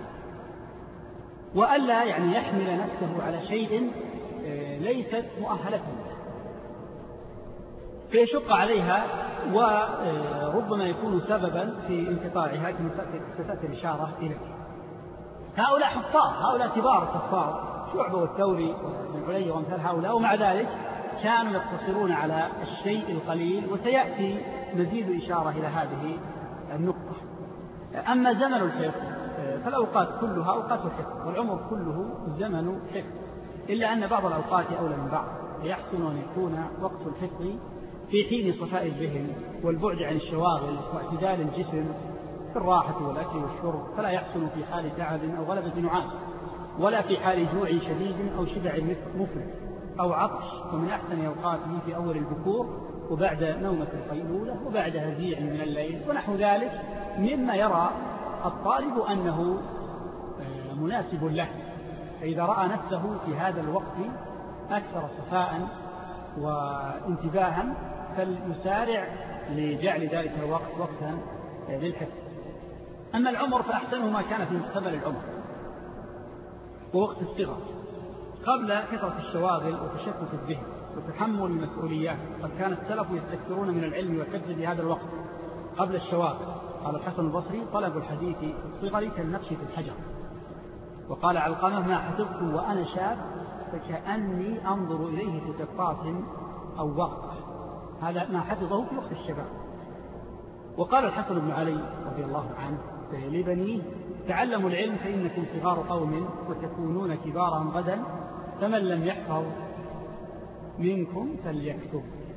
S1: وألا يعني يحمل نفسه على شيء ليست مؤهلة له فيشق عليها وربما يكون سببا في انقطاعها كما ستأتي الإشارة إليه. هؤلاء حفاظ، هؤلاء كبار الحفاظ شعبة والثوري وابن علي وامثال هؤلاء، ومع ذلك كانوا يقتصرون على الشيء القليل، وسيأتي مزيد إشارة إلى هذه النقطة. أما زمن الحفظ فالأوقات كلها أوقات الحفظ، والعمر كله زمن حفظ، إلا أن بعض الأوقات أولى من بعض. يحسن أن يكون وقت الحفظ في حين صفاء الذهن والبعد عن الشواغل واعتدال الجسم في الراحة والأكل والشرب، فلا يحسن في حال تعب أو غلبة نعاس، ولا في حال جوع شديد أو شبع مفرط أو عطش. ومن أحسن أوقاته في أول البكور وبعد نومة القيلولة وبعد هزيع من الليل ونحو ذلك مما يرى الطالب أنه مناسب له. فإذا رأى نفسه في هذا الوقت أكثر صفاء وانتباها فليسارع لجعل ذلك الوقت وقتا للحفظ. أما العمر فأحسنه ما كان في مقتبل العمر ووقت الصغر قبل كثرة الشواغل وتشتت الذهن وتحمل المسؤوليات. قد كان السلف يستكثرون من العلم والحفظ في هذا الوقت قبل الشواغل. قال الحسن البصري طلب الحديث في الصغر كالنبش في الحجر. وقال علقمة ما حفظت وأنا شاب فكأني أنظر إليه في قطاس أو ورقة. هذا ما حفظه في وقت الشباب. وقال الحسن بن علي رضي الله عنه لبنيه تعلموا العلم فإنكم صغار قوم وتكونون كبارهم غدا، فمن لم يحفظ منكم فليكتب.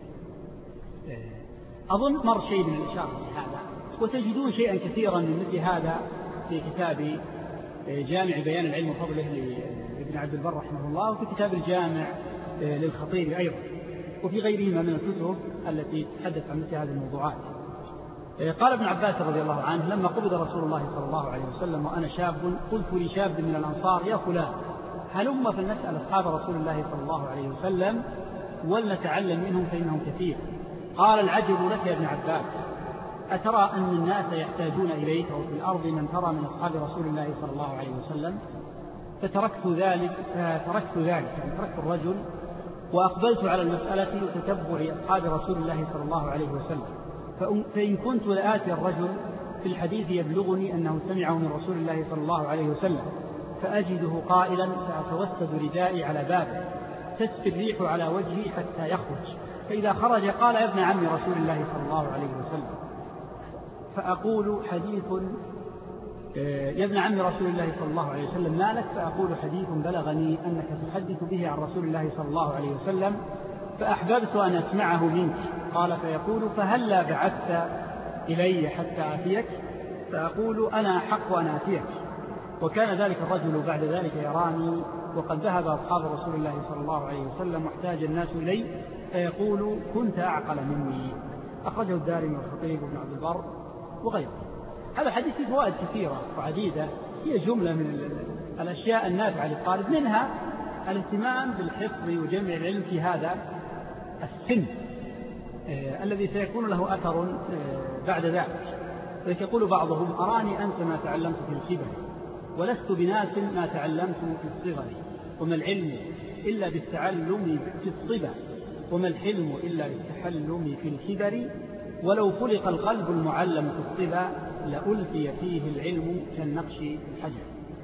S1: أظن مر شيء من الإشارة في هذا، وتجدون شيئا كثيرا من مثل هذا في كتاب جامع بيان العلم وفضله لابن عبد البر رحمه الله، وفي كتاب الجامع للخطيب أيضا، وفي غيرهما من الكتب التي تتحدث عن مثل هذه الموضوعات. قال ابن عباس رضي الله عنه لما قبض رسول الله صلى الله عليه وسلم وأنا شاب قلت لشاب من الأنصار يا فلان هلم فلنسأل أصحاب رسول الله صلى الله عليه وسلم ولنتعلم منهم فإنهم كثير. قال العجب لك يا ابن عباس، أترى أن الناس يحتاجون إليك وفي الأرض من ترى من أصحاب رسول الله صلى الله عليه وسلم؟ فتركت ذلك فتركت ذلك يعني تركت الرجل وأقبلت على المسألة وتتبع أصحاب رسول الله صلى الله عليه وسلم. فإن كنت لآتي الرجل في الحديث يبلغني أنه سمعه من رسول الله صلى الله عليه وسلم فأجده قائلا فأتوسد ردائي على بابه تسفي الريح على وجهي حتى يخرج، فإذا خرج قال يا ابن عم رسول الله صلى الله عليه وسلم، فأقول حديث يا ابن عم رسول الله صلى الله عليه وسلم ما لك؟ فأقول حديث بلغني أنك تحدث به عن رسول الله صلى الله عليه وسلم فأحببت أن أسمعه منك. قال فيقول فهلا بعثت إلي حتى آتيك؟ فأقول أنا حق أن آتيك. وكان ذلك الرجل بعد ذلك يراني وقد ذهب أصحاب رسول الله صلى الله عليه وسلم واحتاج الناس إلي فيقول كنت أعقل مني. أخرجه الدارمي والخطيب وابن عبد البر وغيره. هذا حديث فيه فوائد كثيرة وعديدة، هي جملة من الأشياء النافعة للطالب، منها الاهتمام بالحفظ وجمع العلم في هذا السن آه الذي سيكون له أثر آه بعد ذلك. يقول بعضهم: أراني أنت ما تعلمت في الكبر، ولست بناس ما تعلمت في الصغر، وما العلم إلا بالتعلم في الصبا، وما الحلم إلا بالتحلم في الكبر، ولو خلق القلب المعلم في الصبا لألقي فيه العلم كالنقش في الحجر.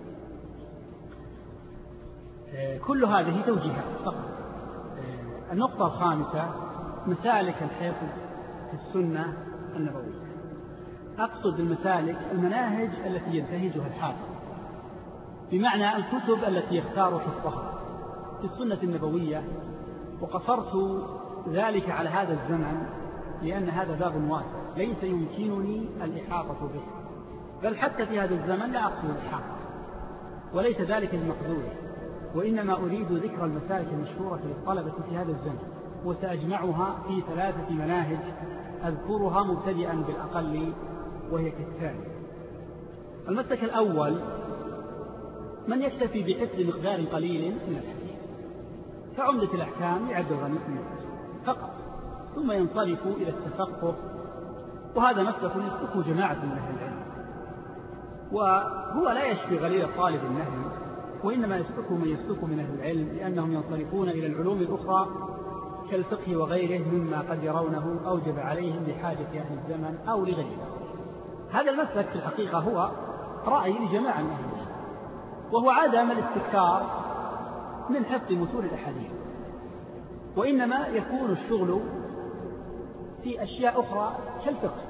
S1: كل هذه توجيهات فقط. النقطة الخامسة: مسالك الحفظ في السنة النبوية. أقصد المسالك المناهج التي ينتهجها الحافظ، بمعنى الكتب التي يختار حفظها في السنة النبوية. وقصرت ذلك على هذا الزمن لأن هذا باب واسع ليس يمكنني الإحاطة به، بل حتى في هذا الزمن لا أقصد الإحاطة، وليس ذلك المقدور، وإنما أريد ذكر المسالك المشهورة للطلبة في هذا الزمن، وسأجمعها في ثلاثة مناهج أذكرها مبتدئا بالأقل، وهي كالتالي: المسلك الأول: من يكتفي بحفظ مقدار قليل من الحديث كعمدة الأحكام لعبد الغني فقط، ثم ينصرف إلى التفقه، وهذا مسلك يسلكه جماعة من أهل العلم، وهو لا يشفي غليل الطالب النهي، وإنما يسلكه من يسلكه من أهل العلم، لأنهم ينصرفون إلى العلوم الأخرى كالفقه وغيره مما قد يرونه أوجب عليهم لحاجة أهل الزمن أو لغيره. هذا المسلك في الحقيقة هو رأي لجماعة من أهل العلم، وهو عدم الاستكثار من حفظ متون الأحاديث، وإنما يكون الشغل في أشياء أخرى كالفقه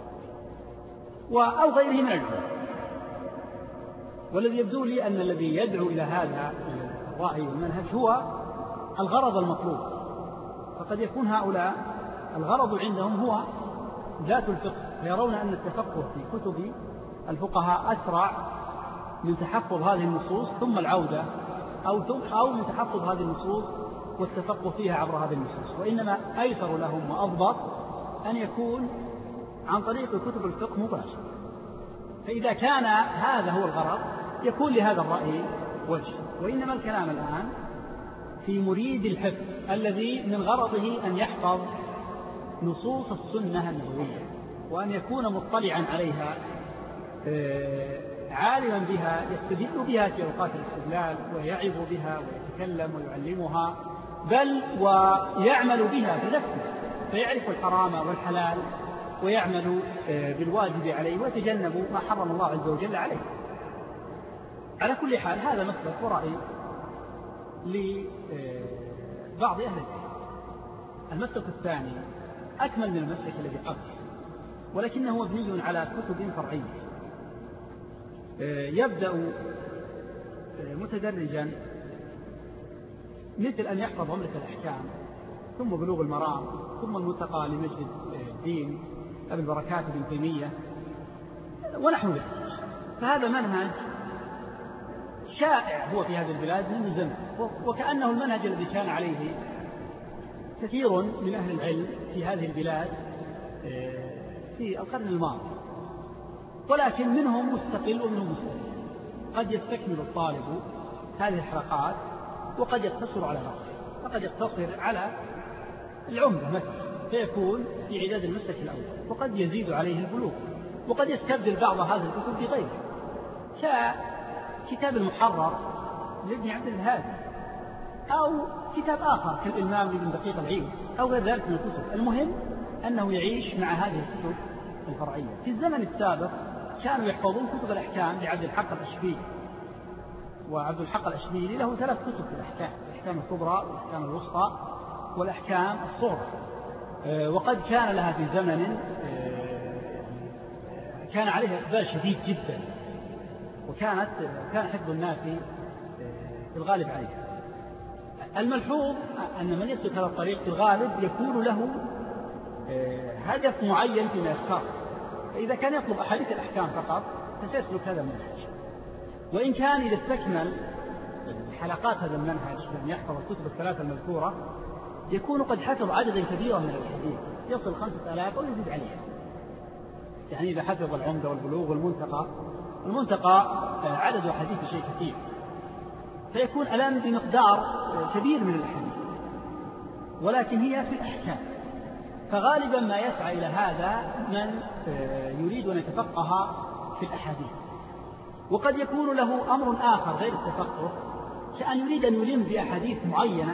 S1: أو غيره من العلوم. والذي يبدو لي أن الذي يدعو إلى هذا الرأي والمنهج هو الغرض المطلوب، فقد يكون هؤلاء الغرض عندهم هو ذات الفقه، فيرون أن التفقه في كتب الفقهاء أسرع من تحفظ هذه النصوص ثم العودة، أو أو من تحفظ هذه النصوص والتفقه فيها عبر هذه النصوص، وإنما أيسر لهم وأضبط أن يكون عن طريق كتب الفقه مباشرة. فإذا كان هذا هو الغرض يكون لهذا الرأي وجه، وإنما الكلام الآن في مريد الحفظ الذي من غرضه أن يحفظ نصوص السنة النبوية، وأن يكون مطلعا عليها عالما بها، يستدل بها في أوقات الاستدلال، ويعظ بها ويتكلم ويعلمها، بل ويعمل بها بنفسه، فيعرف الحرام والحلال ويعمل بالواجب عليه ويتجنب ما حرم الله عز وجل عليه. على كل حال هذا مسلك ورأي لبعض أهل العلم. المسلك الثاني أكمل من المسلك الذي قبله، ولكنه مبني على كتب فرعية. يبدأ متدرجا، مثل أن يحفظ عمدة الأحكام، ثم بلوغ المرام، ثم المنتقى لمجد الدين أبي البركات بن تيمية ونحو ذلك. فهذا منهج شائع هو في هذه البلاد منذ زمن، وكأنه المنهج الذي كان عليه كثير من أهل العلم في هذه البلاد في القرن الماضي، ولكن منهم مستقل ومنهم مستقل. قد يستكمل الطالب هذه الحلقات وقد يقتصر على بعضها، فقد يقتصر على العمدة مثلا فيكون في عداد المسلك الأول، وقد يزيد عليه البلوغ، وقد يستبدل بعض هذه الكتب بغيره، ككتاب المحرر لابن عبد الهادي، أو كتاب آخر كالإلمام لابن دقيق العيد، أو غير ذلك من الكتب. المهم أنه يعيش مع هذه الكتب الفرعية. في الزمن السابق كانوا يحفظون كتب الأحكام لعبد الحق الأشبيلي، وعبد الحق الأشبيلي له ثلاث كتب في الأحكام: الأحكام الكبرى والأحكام الوسطى والأحكام الصغرى. وقد كان لها في زمن كان عليها إقبال شديد جدا، وكانت كان حفظ الناس في الغالب عليها. الملحوظ أن من يسلك هذا الطريق في الغالب يكون له هدف معين فيما يختار، فإذا كان يطلب أحاديث الأحكام فقط فسيسلك هذا المنهج، وإن كان إذا استكمل حلقات هذا المنهج لم يحفظ الكتب الثلاثة المذكورة يكون قد حفظ عددا كبيرا من الحديث يصل خمسة آلاف أو يزيد عليها. يعني إذا حفظ العمدة والبلوغ والمنتقى، المنتقى عدد حديث شيء كثير، فيكون ألم بمقدار كبير من الحديث، ولكن هي في الأحكام، فغالبا ما يسعى إلى هذا من يريد أن يتفقه في الأحاديث. وقد يكون له أمر آخر غير التفقه، كأن يريد أن يلم بأحاديث معينة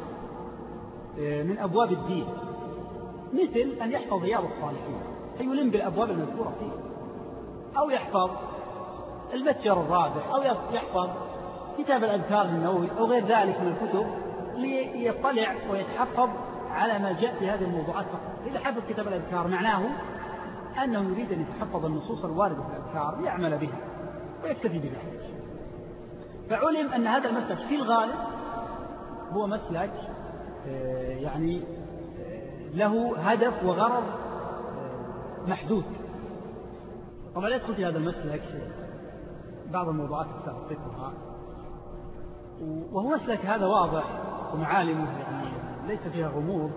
S1: من أبواب الدين، مثل أن يحفظ رياض الصالحين فيلم بالأبواب المذكورة فيه، أو يحفظ المتجر الرابح، أو يحفظ كتاب الأذكار النووي أو غير ذلك من الكتب ليطلع ويتحفظ على ما جاء في هذه الموضوعات فقط. إذا حفظ كتاب الأذكار معناه أنه يريد أن يتحفظ النصوص الواردة في الأذكار ليعمل بها ويكتفي بذلك. فعلم أن هذا المسلك في الغالب هو مسلك يعني له هدف وغرض محدود. طبعا لا يدخل في هذا المسلك بعض الموضوعات السابقة، وهو مسلك هذا واضح ومعالمه يعني ليس فيها غموض،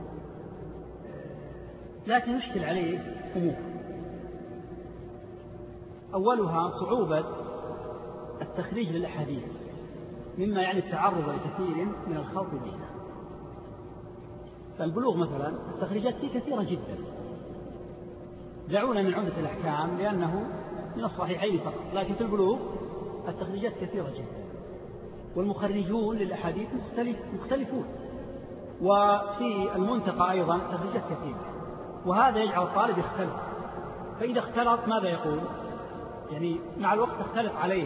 S1: لكن يشكل عليه أمور. أولها صعوبة التخريج للأحاديث، مما يعني التعرض لكثير من الخلط بها. فالبلوغ مثلا التخريجات فيه كثيرة جدا، دعونا من عمدة الأحكام لأنه من الصحيحين فقط، لكن في البلوغ التخريجات كثيرة جدا، والمخرجون للأحاديث مختلف مختلفون، وفي المنتقى أيضا تخريجات كثيرة، وهذا يجعل الطالب يختلف. فإذا اختلط ماذا يقول؟ يعني مع الوقت تختلف عليه،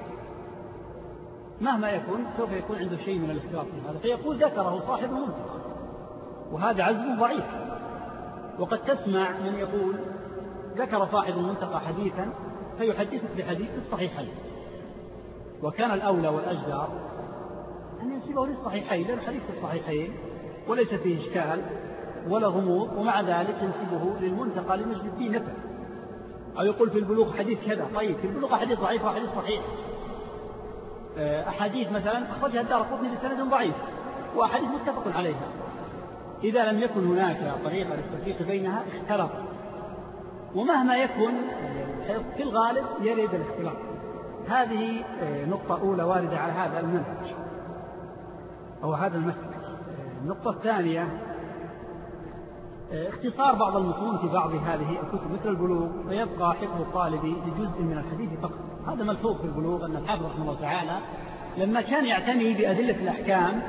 S1: مهما يكون سوف يكون عنده شيء من الاختلاط في هذا، فيقول ذكره صاحب المنتقى، وهذا عزم ضعيف. وقد تسمع من يقول ذكر صاحب المنتقى حديثا فيحدثك بحديث الصحيحين، وكان الأولى والأجدر أن ينسبه للصحيحين، لأن حديث الصحيحين وليس فيه إشكال ولا غموض، ومع ذلك ينسبه للمنتقى لمجد الدين نفسه. أو يقول في البلوغ حديث كذا، طيب في البلوغ حديث ضعيف وحديث صحيح. أحاديث مثلا أخرجها الدارقطني بسند ضعيف، وأحاديث متفق عليها. إذا لم يكن هناك طريقة للتفريق بينها اختلط، ومهما يكن في الغالب يرد الاختلاط. هذه نقطة أولى واردة على هذا المنهج أو هذا المسلك. النقطة الثانية اختصار بعض المتون في بعض هذه الكتب مثل البلوغ، فيبقى حفظ الطالب لجزء من الحديث فقط. هذا ملحوظ في البلوغ، أن الحافظ رحمه الله تعالى لما كان يعتني بأدلة الأحكام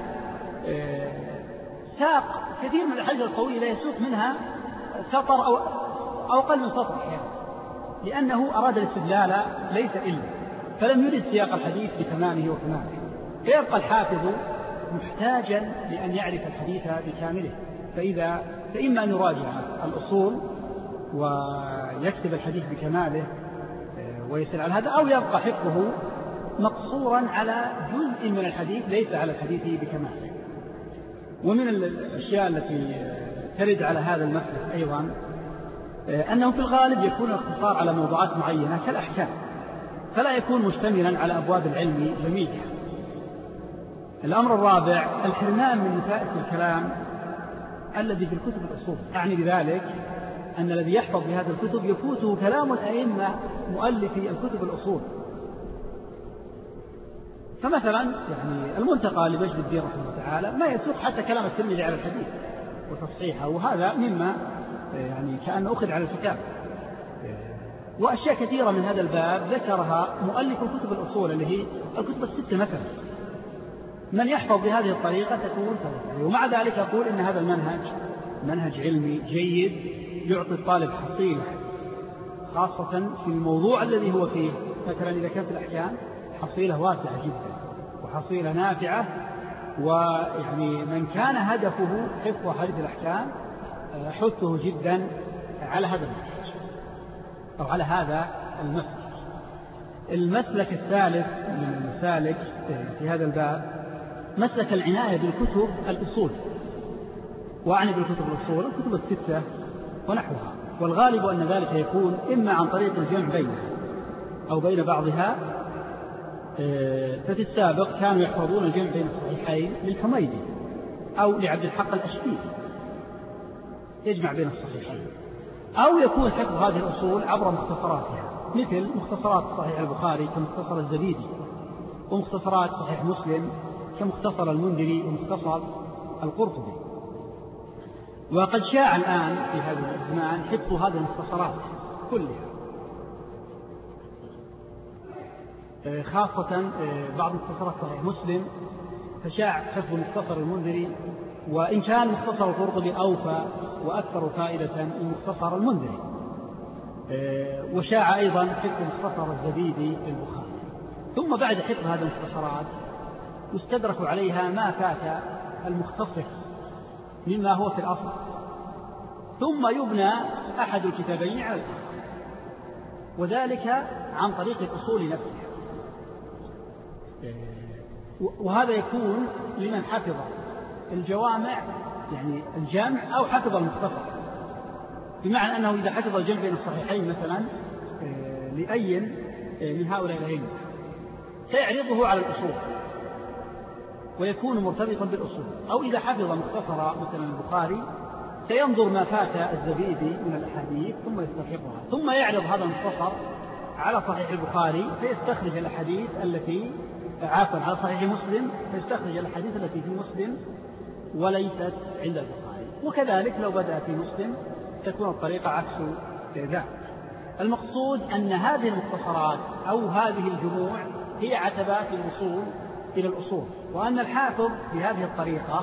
S1: ساق كثير من الحديث الطويلة يسوق منها سطر أو أو أقل من سطر يعني، لأنه أراد الاستدلال ليس إلا، فلم يرد سياق الحديث بتمامه وكماله. فيبقى الحافظ محتاجا لأن يعرف الحديث بكامله، فإذا فإما أن يراجع الأصول ويكتب الحديث بكماله ويسأل على هذا، أو يبقى حفظه مقصورا على جزء من الحديث ليس على الحديث بكماله. ومن الأشياء التي ترد على هذا المسلك أيضا أنه في الغالب يكون الاختصار على موضوعات معينة كالأحكام، فلا يكون مشتملا على أبواب العلم جميعا. الأمر الرابع الحرمان من نفائس الكلام الذي في الكتب الأصول. أعني بذلك أن الذي يحفظ بهذه الكتب يفوته كلام الأئمة مؤلفي الكتب الأصول. فمثلا يعني المنتقى لمجد الدين رحمه الله تعالى ما يسوق حتى كلام الترمذي على الحديث وتصحيحه، وهذا مما يعني كأن أخذ على الكتاب. وأشياء كثيرة من هذا الباب ذكرها مؤلف الكتب الأصول اللي هي الكتب الستة مثلا. من يحفظ بهذه الطريقة تكون فضل. ومع ذلك أقول إن هذا المنهج منهج علمي جيد يعطي الطالب حصيلة، خاصة في الموضوع الذي هو فيه. مثلا إذا كانت الأحكام حصيلة واسعة جدا وحصيلة نافعة، ويعني من كان هدفه حفظ حديث الأحكام حثه جدا على هذا المسلك أو على هذا المسلك. المسلك الثالث من المسالك في هذا الباب مسلك العناية بالكتب الأصول. وأعني بالكتب الأصول الكتب الستة ونحوها، والغالب أن ذلك يكون إما عن طريق الجمع بينها أو بين بعضها. ففي السابق كانوا يحفظون الجمع بين الصحيحين للحميدي أو لعبد الحق الأشبيلي يجمع بين الصحيحين، أو يكون حفظ هذه الأصول عبر مختصراتها مثل مختصرات صحيح البخاري كمختصر الزبيدي، ومختصرات صحيح مسلم كمختصر المنذري ومختصر القرطبي. وقد شاع الآن في هذا الزمان حفظ هذه المختصرات كلها، خاصة بعض مختصرات صحيح مسلم فشاع حفظ مختصر المنذري، وإن كان مختصر القرطبي أوفى وأكثر فائدة من مختصر المنذري. وشاع أيضا حفظ مختصر الزبيدي في البخاري. ثم بعد حفظ هذه المختصرات يستدرك عليها ما فات المختصر مما هو في الأصل، ثم يبنى أحد الكتابين على الآخر، وذلك عن طريق الأصول نفسها. وهذا يكون لمن حفظ الجوامع يعني الجامع أو حفظ المختصر، بمعنى أنه إذا حفظ الجمع بين الصحيحين مثلا لأي من هؤلاء الأئمة سيعرضه على الأصول ويكون مرتبطا بالأصول، أو إذا حفظ مختصر مثلا البخاري سينظر ما فات الزبيدي من الأحاديث ثم يستحقها، ثم يعرض هذا المختصر على صحيح البخاري فيستخرج الأحاديث التي عافا على صحيح مسلم فيستخرج الأحاديث التي في مسلم وليست عند البخاري. وكذلك لو بدأ في مسلم تكون الطريقة عكس ذلك. المقصود أن هذه المختصرات أو هذه الجموع هي عتبات الوصول إلى الأصول، وأن الحافظ بهذه الطريقة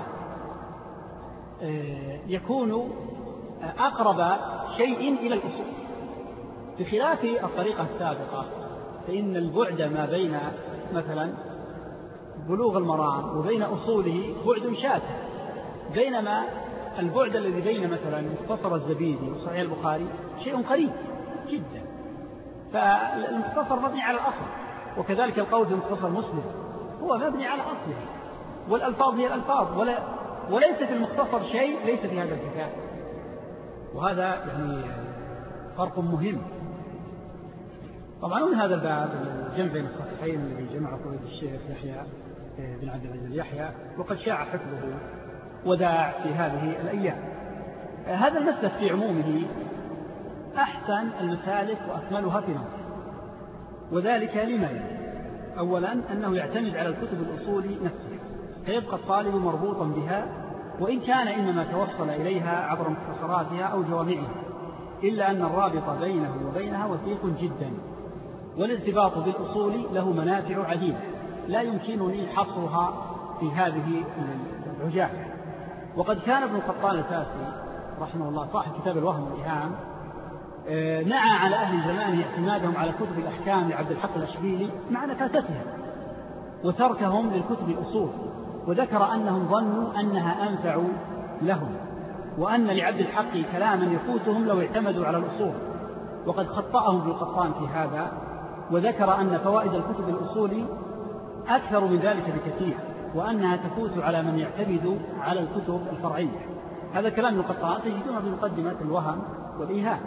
S1: يكون أقرب شيء إلى الأصول، بخلاف الطريقة السابقة فإن البعد ما بين مثلا بلوغ المرام وبين أصوله بعد شاسع، بينما البعد الذي بين مثلا مختصر الزبيدي وصحيح البخاري شيء قريب جدا، فالمختصر مبني على الأصل، وكذلك القول في مختصر مسلم هو مبني على أصله، والألفاظ هي الألفاظ، ولا وليس في المختصر شيء ليس في هذا الكتاب، وهذا يعني فرق مهم. طبعا من هذا الباب الجمع بين الصحيحين الذي جمع فضيلة الشيخ يحيى بن عبد العزيز يحيى، وقد شاع حفظه وداع في هذه الأيام. هذا المسلك في عمومه أحسن المسالك وأكملها في نظر، وذلك لماذا؟ أولا أنه يعتمد على الكتب الأصول نفسها، فيبقى الطالب مربوطا بها وإن كان إنما توصل إليها عبر مختصراتها أو جوامعها، إلا أن الرابط بينه وبينها وثيق جدا، والارتباط بالأصول له منافع عديدة لا يمكنني حصرها في هذه العجالة. وقد كان ابن قطان الفاسي رحمه الله صاحب كتاب الوهم والإيهام نعى على أهل زمانه اعتمادهم على كتب الأحكام لعبد الحق الأشبيلي مع نفاستها وتركهم للكتب الأصول، وذكر أنهم ظنوا أنها أنفع لهم، وأن لعبد الحق كلاما يفوتهم لو اعتمدوا على الأصول. وقد خطأهم ابن قطان في هذا، وذكر أن فوائد الكتب الأصول أكثر من ذلك بكثير، وأنها تفوت على من يعتمد على الكتب الفرعية. هذا كلام ابن قطان تجدونه في مقدمة الوهم والإيهام،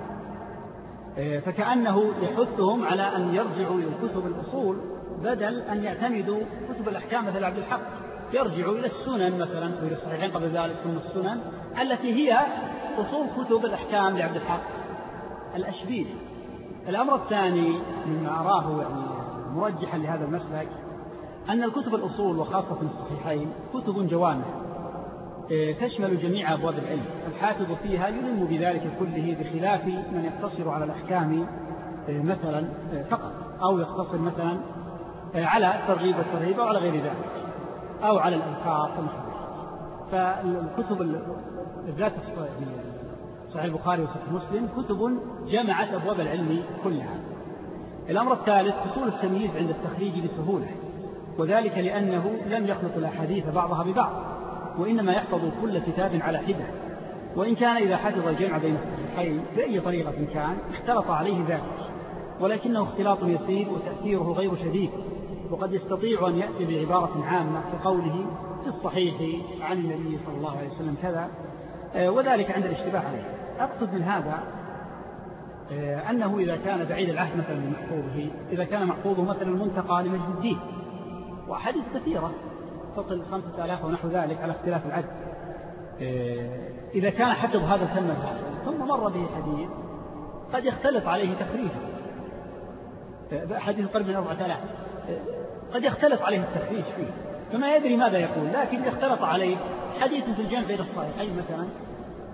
S1: فكأنه يحثهم على أن يرجعوا إلى الكتب الأصول بدل أن يعتمدوا كتب الأحكام مثل عبد الحق، يرجعوا إلى السنن مثلا وإلى الصحيحين قبل ذلك ثم السنن التي هي أصول كتب الأحكام لعبد الحق الأشبيلي. الأمر الثاني مما أراه يعني مرجحا لهذا المسلك أن الكتب الأصول وخاصة الصحيحين كتب جوامع تشمل جميع أبواب العلم، الحافظ فيها يلم بذلك كله، بخلاف من يقتصر على الأحكام مثلا فقط، أو يقتصر مثلا على الترغيب والترهيب أو على غير ذلك، أو على الأذكار والمحدثات. فالكتب الذات صحيح البخاري وصحيح مسلم كتب جمعت أبواب العلم كلها. الأمر الثالث حصول التمييز عند التخريج بسهولة، وذلك لأنه لم يخلط الأحاديث بعضها ببعض، وإنما يحفظ كل كتاب على حدة، وإن كان إذا حفظ الجمع بين الصحيحين بأي طريقة كان اختلط عليه ذلك، ولكنه اختلاط يسير وتأثيره غير شديد، وقد يستطيع أن يأتي بعبارة عامة كقوله في الصحيح عن النبي صلى الله عليه وسلم كذا، وذلك عند الاشتباه عليه. أقصد من هذا أنه إذا كان بعيد العهد مثلا من محفوظه، إذا كان محفوظه مثلا المنتقى لمجد الدين وأحاديث كثيرة تصل خمسة آلاف ونحو ذلك على اختلاف العدد، إذا كان حفظ هذا الفن هذا ثم مر به حديث قد يختلط عليه تخريجه، حديث قرب من أربعة آلاف قد يختلط عليه التخريج فيه، فما يدري ماذا يقول، لكن يختلط عليه حديث في الجمع بين الصحيحين مثلا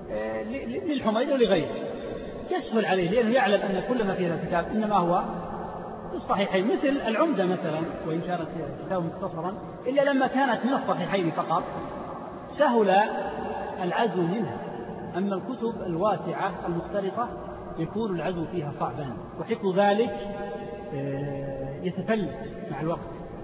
S2: للحميد ولغيره يسهل عليه، لأنه يعلم أن كل ما في هذا الكتاب إنما هو في الصحيحين، مثل العمدة مثلا وإن كانت كتابا مختصرا إلا لما كانت من الصحيحين فقط سهل العزو منها. أما الكتب الواسعة المختلطة يكون العزو فيها صعبا، وحفظ ذلك يتفلت مع الوقت.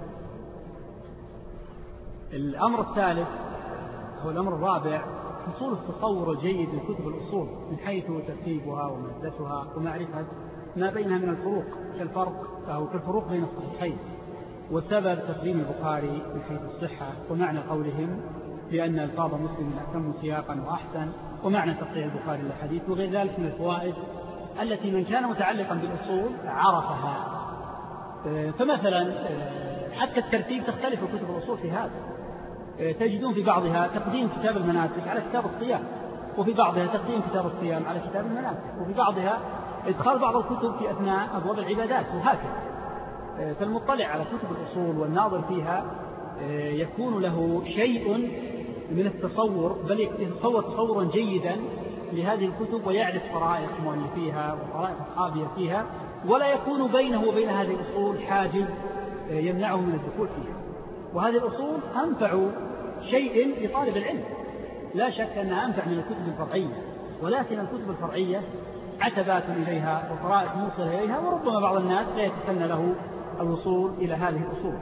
S2: الأمر الثالث هو الأمر الرابع، حصول التصور الجيد لكتب الأصول من حيث ترتيبها ومادتها ومعرفة ما بينها من الفروق كالفرق أو كالفروق بين الصحيحين، وسبب تقديم البخاري من حيث الصحة، ومعنى قولهم بأن ألفاظ مسلم أتم سياقا وأحسن، ومعنى تصحيح البخاري للحديث، وغير ذلك من الفوائد التي من كان متعلقا بالأصول عرفها. فمثلا حتى الترتيب تختلف كتب الأصول في هذا، تجدون في بعضها تقديم كتاب المناسك على كتاب الصيام، وفي بعضها تقديم كتاب الصيام على كتاب المناسك، وفي بعضها إدخال بعض الكتب في أثناء أبواب العبادات، وهكذا. فالمطلع على كتب الأصول والناظر فيها يكون له شيء من التصور، بل يتصور تصورا جيدا لهذه الكتب، ويعرف طرائق مؤلفيها وطرائق أصحابها فيها، ولا يكون بينه وبين هذه الأصول حاجز يمنعه من الدخول فيها. وهذه الأصول أنفع شيء لطالب العلم، لا شك أنها أنفع من الكتب الفرعية، ولكن الكتب الفرعية عتبات إليها وطرائق موصلة إليها، وربما بعض الناس لا يتسنى له الوصول إلى هذه الأصول.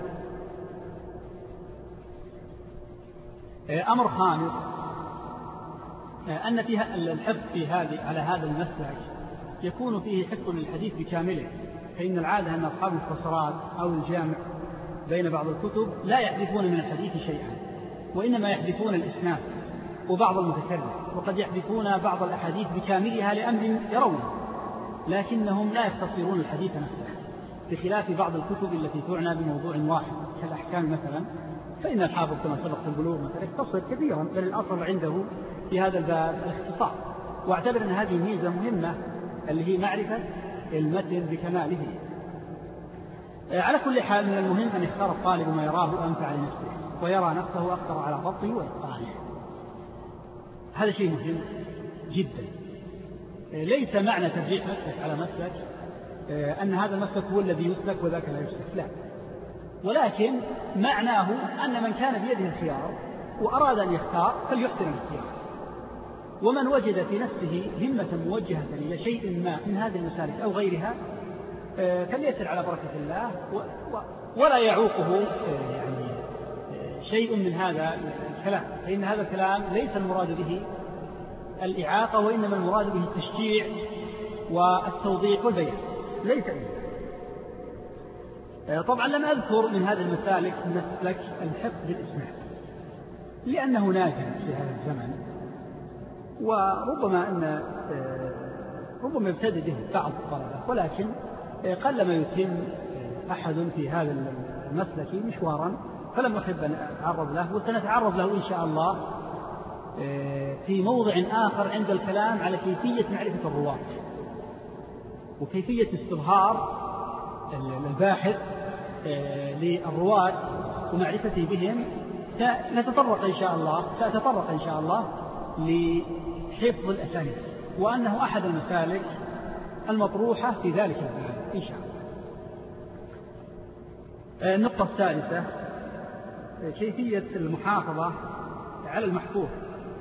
S2: أمر خامس، أن فيها الحفظ في هذه على هذا المسلك يكون فيه حفظ للحديث بكامله، فإن العادة أن أصحاب المختصرات أو الجامع بين بعض الكتب لا يحذفون من الحديث شيئا، وإنما يحذفون الإسناد وبعض المتكرر، وقد يحذفون بعض الأحاديث بكاملها لأمر يرونه، لكنهم لا يختصرون الحديث نفسه، بخلاف بعض الكتب التي تعنى بموضوع واحد كالأحكام مثلا، فإن الحافظ كما سبق في البلوغ مثلا يختصر كثيرا، بل الأصل عنده في هذا الباب الاختصار. واعتبر أن هذه ميزة مهمة اللي هي معرفة المتن بكماله. على كل حال من المهم أن يختار الطالب ما يراه أنفع لنفسه، ويرى نفسه أقدر على ضبطه وإتقانه. هذا شيء مهم جدا. ليس معنى ترجيح مسلك على مسلك أن هذا المسلك هو الذي يسلك وذاك لا يسلك، لا، ولكن معناه أن من كان بيده الخيار وأراد أن يختار فليحسن الاختيار، ومن وجد في نفسه همة موجهة إلى شيء ما من هذه المسالك أو غيرها فليسر على بركة الله، ولا يعوقه يعني شيء من هذا الكلام، فإن هذا الكلام ليس المراد به الإعاقة، وإنما المراد به التشجيع والتوضيح والبيان، ليس إيه. طبعا لم أذكر من هذه المسالك مسلك الحفظ بالإسناد، لأنه نادر في هذا الزمن، وربما أن ربما يبتدئ به بعض الطلبة، ولكن قلما يتم أحد في هذا المسلك مشوارا، فلم أحب أن أتعرض له، وسنتعرض له إن شاء الله في موضع آخر عند الكلام على كيفية معرفة الرواة وكيفية استظهار الباحث للرواة ومعرفته بهم. سنتطرق إن شاء الله سأتطرق إن شاء الله لحفظ الأسانيد، وأنه أحد المسالك المطروحة في ذلك الباب إن شاء الله. النقطة الثالثة كيفية المحافظة على المحفوظ.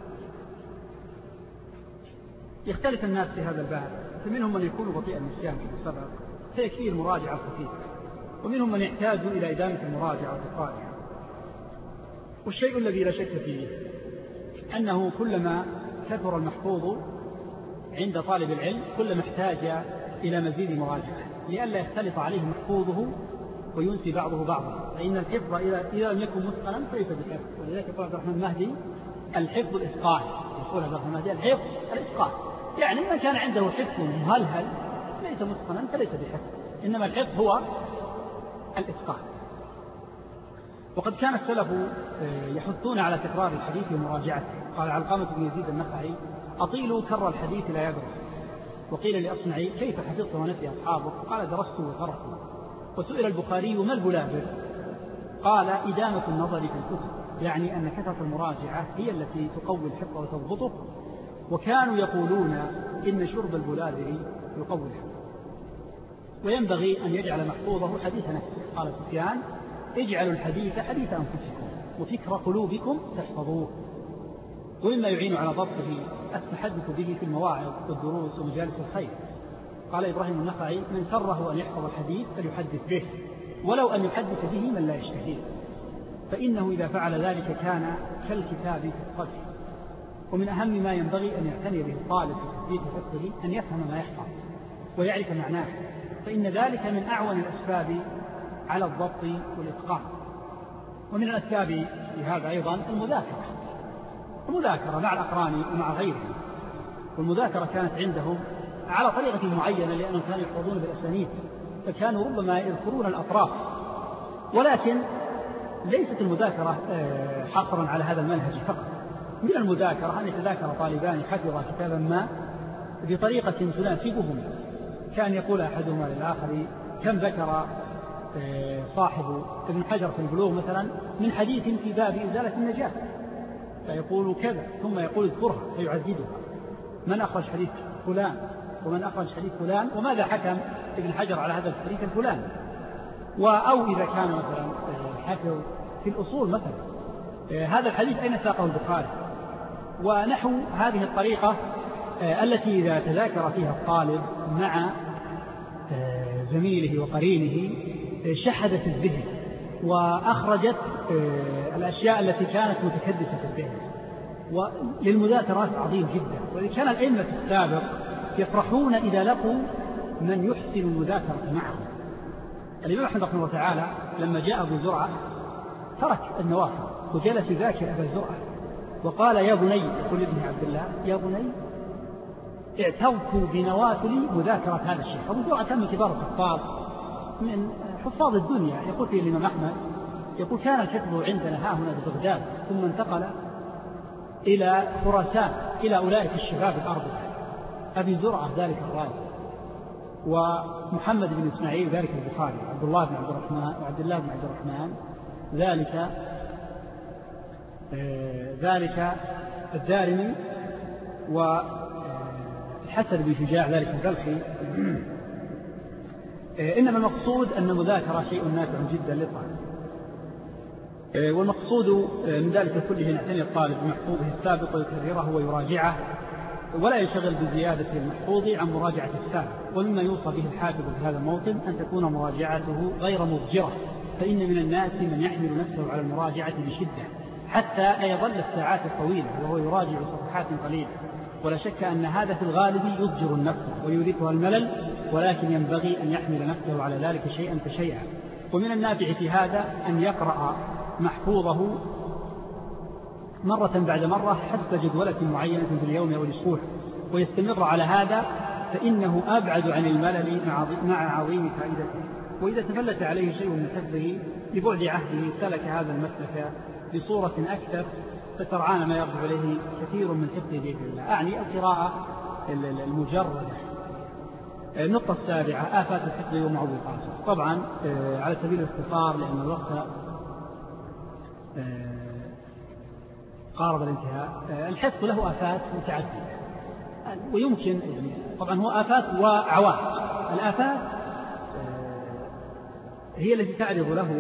S2: يختلف الناس في هذا الباب، فمنهم من يكون بطيء النسيان كما سبق فيكفيه المراجعة الخفيفة، ومنهم من يحتاج إلى إدامة المراجعة وتقرارها. والشيء الذي لا شك فيه أنه كلما كثر المحفوظ عند طالب العلم كلما احتاج إلى مزيد مراجعة، لئلا يختلط عليه محفوظه وينسي بعضه بعضا، فإن الحفظ إذا لم يكن متقنا فليس بحفظ. ولذلك يقول عبد الرحمن المهدي الحفظ الإتقان، يقول عبد الرحمن المهدي الحفظ الإتقان، يعني من كان عنده حفظ مهلهل ليس متقنا فليس بحفظ، إنما الحفظ هو الإتقان. وقد كان السلف يحثون على تكرار الحديث ومراجعته. قال علقمة بن يزيد النخعي أطيلوا كر الحديث لا يدرس. وقيل لأصنعي كيف حفظت ونسي أصحابك؟ قال درست وقرأت. وسئل البخاري ما البلابر؟ قال إدامة النظر في الكتب، يعني أن كثرة المراجعة هي التي تقوي الحفظ وتضبطه. وكانوا يقولون إن شرب البلادر يقوي الحديث، وينبغي أن يجعل محفوظه حديث نفسه. قال سفيان: اجعلوا الحديث حديث أنفسكم وفكر قلوبكم تحفظوه. ومما يعين على ضبطه التحدث به في المواعظ والدروس ومجالس الخير. قال إبراهيم النخعي: من سره أن يحفظ الحديث فليحدث به، ولو أن يحدث به من لا يشتهيه، فإنه إذا فعل ذلك كان كالكتاب في الصدر. ومن أهم ما ينبغي أن يعتني به الطالب في تثبيت فقهه أن يفهم ما يحفظ ويعرف معناه، فإن ذلك من أعون الأسباب على الضبط والإتقان. ومن الأسباب في هذا أيضا المذاكرة، المذاكرة مع الأقران ومع غيرهم. والمذاكرة كانت عندهم على طريقة معينة، لأنهم كانوا يحفظون بالأسانيد، فكانوا ربما يذكرون الأطراف، ولكن ليست المذاكرة حصرا على هذا المنهج فقط. من المذاكرة أن يتذاكر طالبان حفظا كتابا ما بطريقة تناسبهما، كان يقول أحدهما للآخر: كم ذكر صاحب ابن حجر في البلوغ مثلا من حديث في باب إزالة النجاسة، فيقول كذا، ثم يقول اذكرها فيعددها: من أخرج حديث فلان ومن أخرج حديث فلان وماذا حكم ابن حجر على هذا الحديث الفلاني. أو إذا كان مثلا حفظ في الأصول مثلا هذا الحديث أين ساقه البخاري، ونحو هذه الطريقة التي إذا تذاكر فيها الطالب مع زميله وقرينه شحذت الذهن وأخرجت الأشياء التي كانت متكدسة في الذهن. وللمذاكرات عظيم جدا، وإذا كان الأئمة السابق يفرحون إذا لقوا من يحسن المذاكرة معهم. الإمام أحمد رحمه الله تعالى لما جاء أبو زرعة ترك النوافل وجلس يذاكر أبا زرعة، وقال: يا بني، يقول ابن عبد الله: يا بني اعترفوا بنوافل مذاكرة هذا الشيخ. أبو زرعة كان من كبار الحفاظ، من حفاظ الدنيا. يقول فيه الإمام أحمد، يقول: كان الحفظ عندنا ها هنا ببغداد، ثم انتقل إلى خراسان إلى أولئك الشباب الأربعة، أبي زرعة ذلك الرازي، ومحمد بن إسماعيل ذلك البخاري، عبد الله بن عبد الرحمن وعبد الله بن عبد الرحمن ذلك آه ذلك الدارمي، والحسن بن شجاع ذلك البلخي. آه إنما المقصود أن المذاكرة شيء نافع جدا للطالب، آه والمقصود من ذلك كله أن يعتني الطالب بمحفوظه السابق ويكرره ويراجعه، ولا يشغل بزيادة المحفوظ عن مراجعة السابق. ومما يوصى به الحافظ في هذا الموطن أن تكون مراجعته غير مضجرة، فإن من الناس من يحمل نفسه على المراجعة بشدة حتى لا يظل الساعات الطويلة وهو يراجع صفحات قليلة، ولا شك أن هذا في الغالب يضجر النفس ويورثها الملل، ولكن ينبغي أن يحمل نفسه على ذلك شيئا فشيئا. ومن النافع في هذا أن يقرأ محفوظه مرة بعد مرة حسب جدولة معينة في اليوم أو الأسبوع، ويستمر على هذا، فإنه أبعد عن الملل مع عظيم فائدته. وإذا تفلت عليه شيء من حفظه لبعد عهده سلك هذا المسلك بصورة أكثر، فترعان ما يرجع إليه كثير من حفظه بإذن الله. أعني القراءة المجردة. النقطة السابعة: آفات الحفظ ومعوقاته. طبعا على سبيل الاختصار لأن الوقت قارب الانتهاء، الحفظ له آفات متعددة، ويمكن يعني طبعا هو آفات وعوائق. الآفات هي التي تعرض له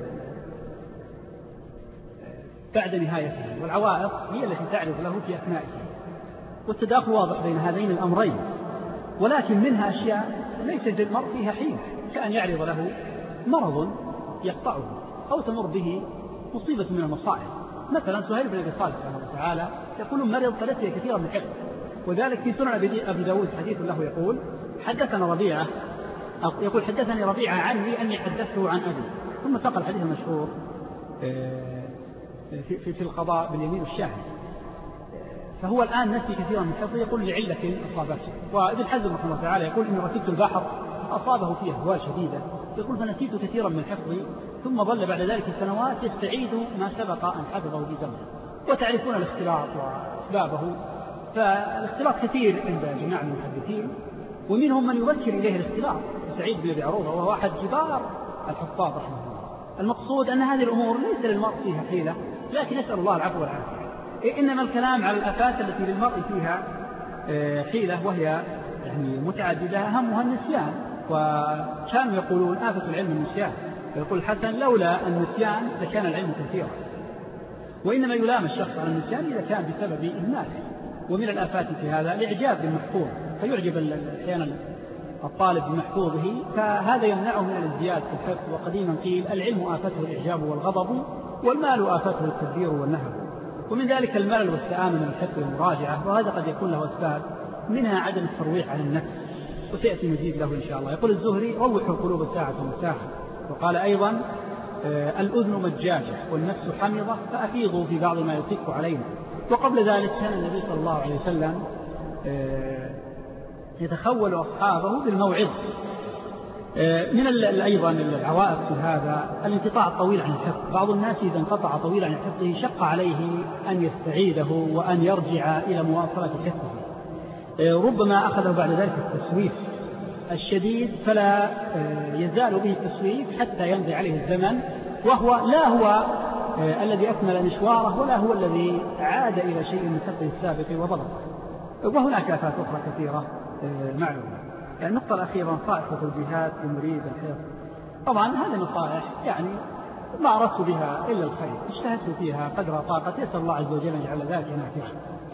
S2: بعد نهايته، والعوائق هي التي تعرض له في أثنائه، والتداخل واضح بين هذين الأمرين. ولكن منها أشياء ليس للمرء فيها حين، كأن يعرض له مرض يقطعه أو تمر به مصيبة من المصائب. مثلا سهيل بن أبي صالح رحمه الله تعالى يقول: مرض فلسي كثيرا من الحفظ، وذلك في سنن أبي داود حديث له يقول: حدثنا ربيعة يقول حدثني ربيعة عني أني حدثته عن أبي، ثم ساق الحديث المشهور في, في, في القضاء باليمين الشاهد. فهو الآن نسي كثيرا من حفظه، يقول لعلة أصابته. وابن حزم رحمه الله تعالى يقول: إن ركبت البحر أصابه فيه أهوال شديدة، يقول: فنسيت كثيرا من حفظي، ثم ظل بعد ذلك السنوات يستعيد ما سبق أن حفظه في زمنه. وتعرفون الاختلاط وأسبابه، فالاختلاط كثير عند جماعة المحدثين، ومنهم من يبكر إليه الاختلاط، سعيد بن أبي عروبة وهو أحد كبار الحفاظ رحمه الله. المقصود أن هذه الأمور ليس للمرء فيها حيلة، لكن نسأل الله العفو والعافية. إنما الكلام على الآفات التي للمرء فيها حيلة وهي يعني متعددة أهمها النسيان. وكانوا يقولون آفة العلم النسيان، يقول الحسن لولا النسيان لكان العلم كثيرا. وإنما يلام الشخص على النسيان إذا كان بسبب إهماله. ومن الآفات في هذا الإعجاب بالمحفوظ، فيعجب أحيانا الطالب بمحفوظه، فهذا يمنعه من الازدياد في الحفظ. وقديما قيل العلم آفته الإعجاب والغضب، والمال آفته التدبير والنهب. ومن ذلك الملل والسآمة من الحفظ والمراجعة، وهذا قد يكون له أسباب، منها عدم الترويح على النفس، وسيأتي مزيد له إن شاء الله. يقول الزهري روحوا القلوب ساعة وساعة. وقال أيضا آه الأذن مجاجة والنفس حمضة فأفيضوا في بعض ما يطيق علينا. وقبل ذلك كان النبي صلى الله عليه وسلم آه يتخول أصحابه بالموعظة. آه من أيضا العوائق في هذا الانقطاع الطويل عن الحفظ. بعض الناس إذا انقطع طويلا عن حفظه شق عليه أن يستعيده وأن يرجع إلى مواصلة حفظه. آه ربما أخذه بعد ذلك التسويف الشديد، فلا يزال به التسويف حتى يمضي عليه الزمن، وهو لا هو الذي أكمل مشواره ولا هو الذي عاد إلى شيء من حفظه السابق وضبطه. وهناك آفات أخرى كثيرة معلومة. النقطة الأخيرة نصائح وتوجيهات لمريد الحفظ. طبعا هذه نصائح يعني ما أردت بها إلا الخير، اجتهدت فيها قدر طاقتي، يسأل الله عز وجل أن يجعل ذلك نافعا.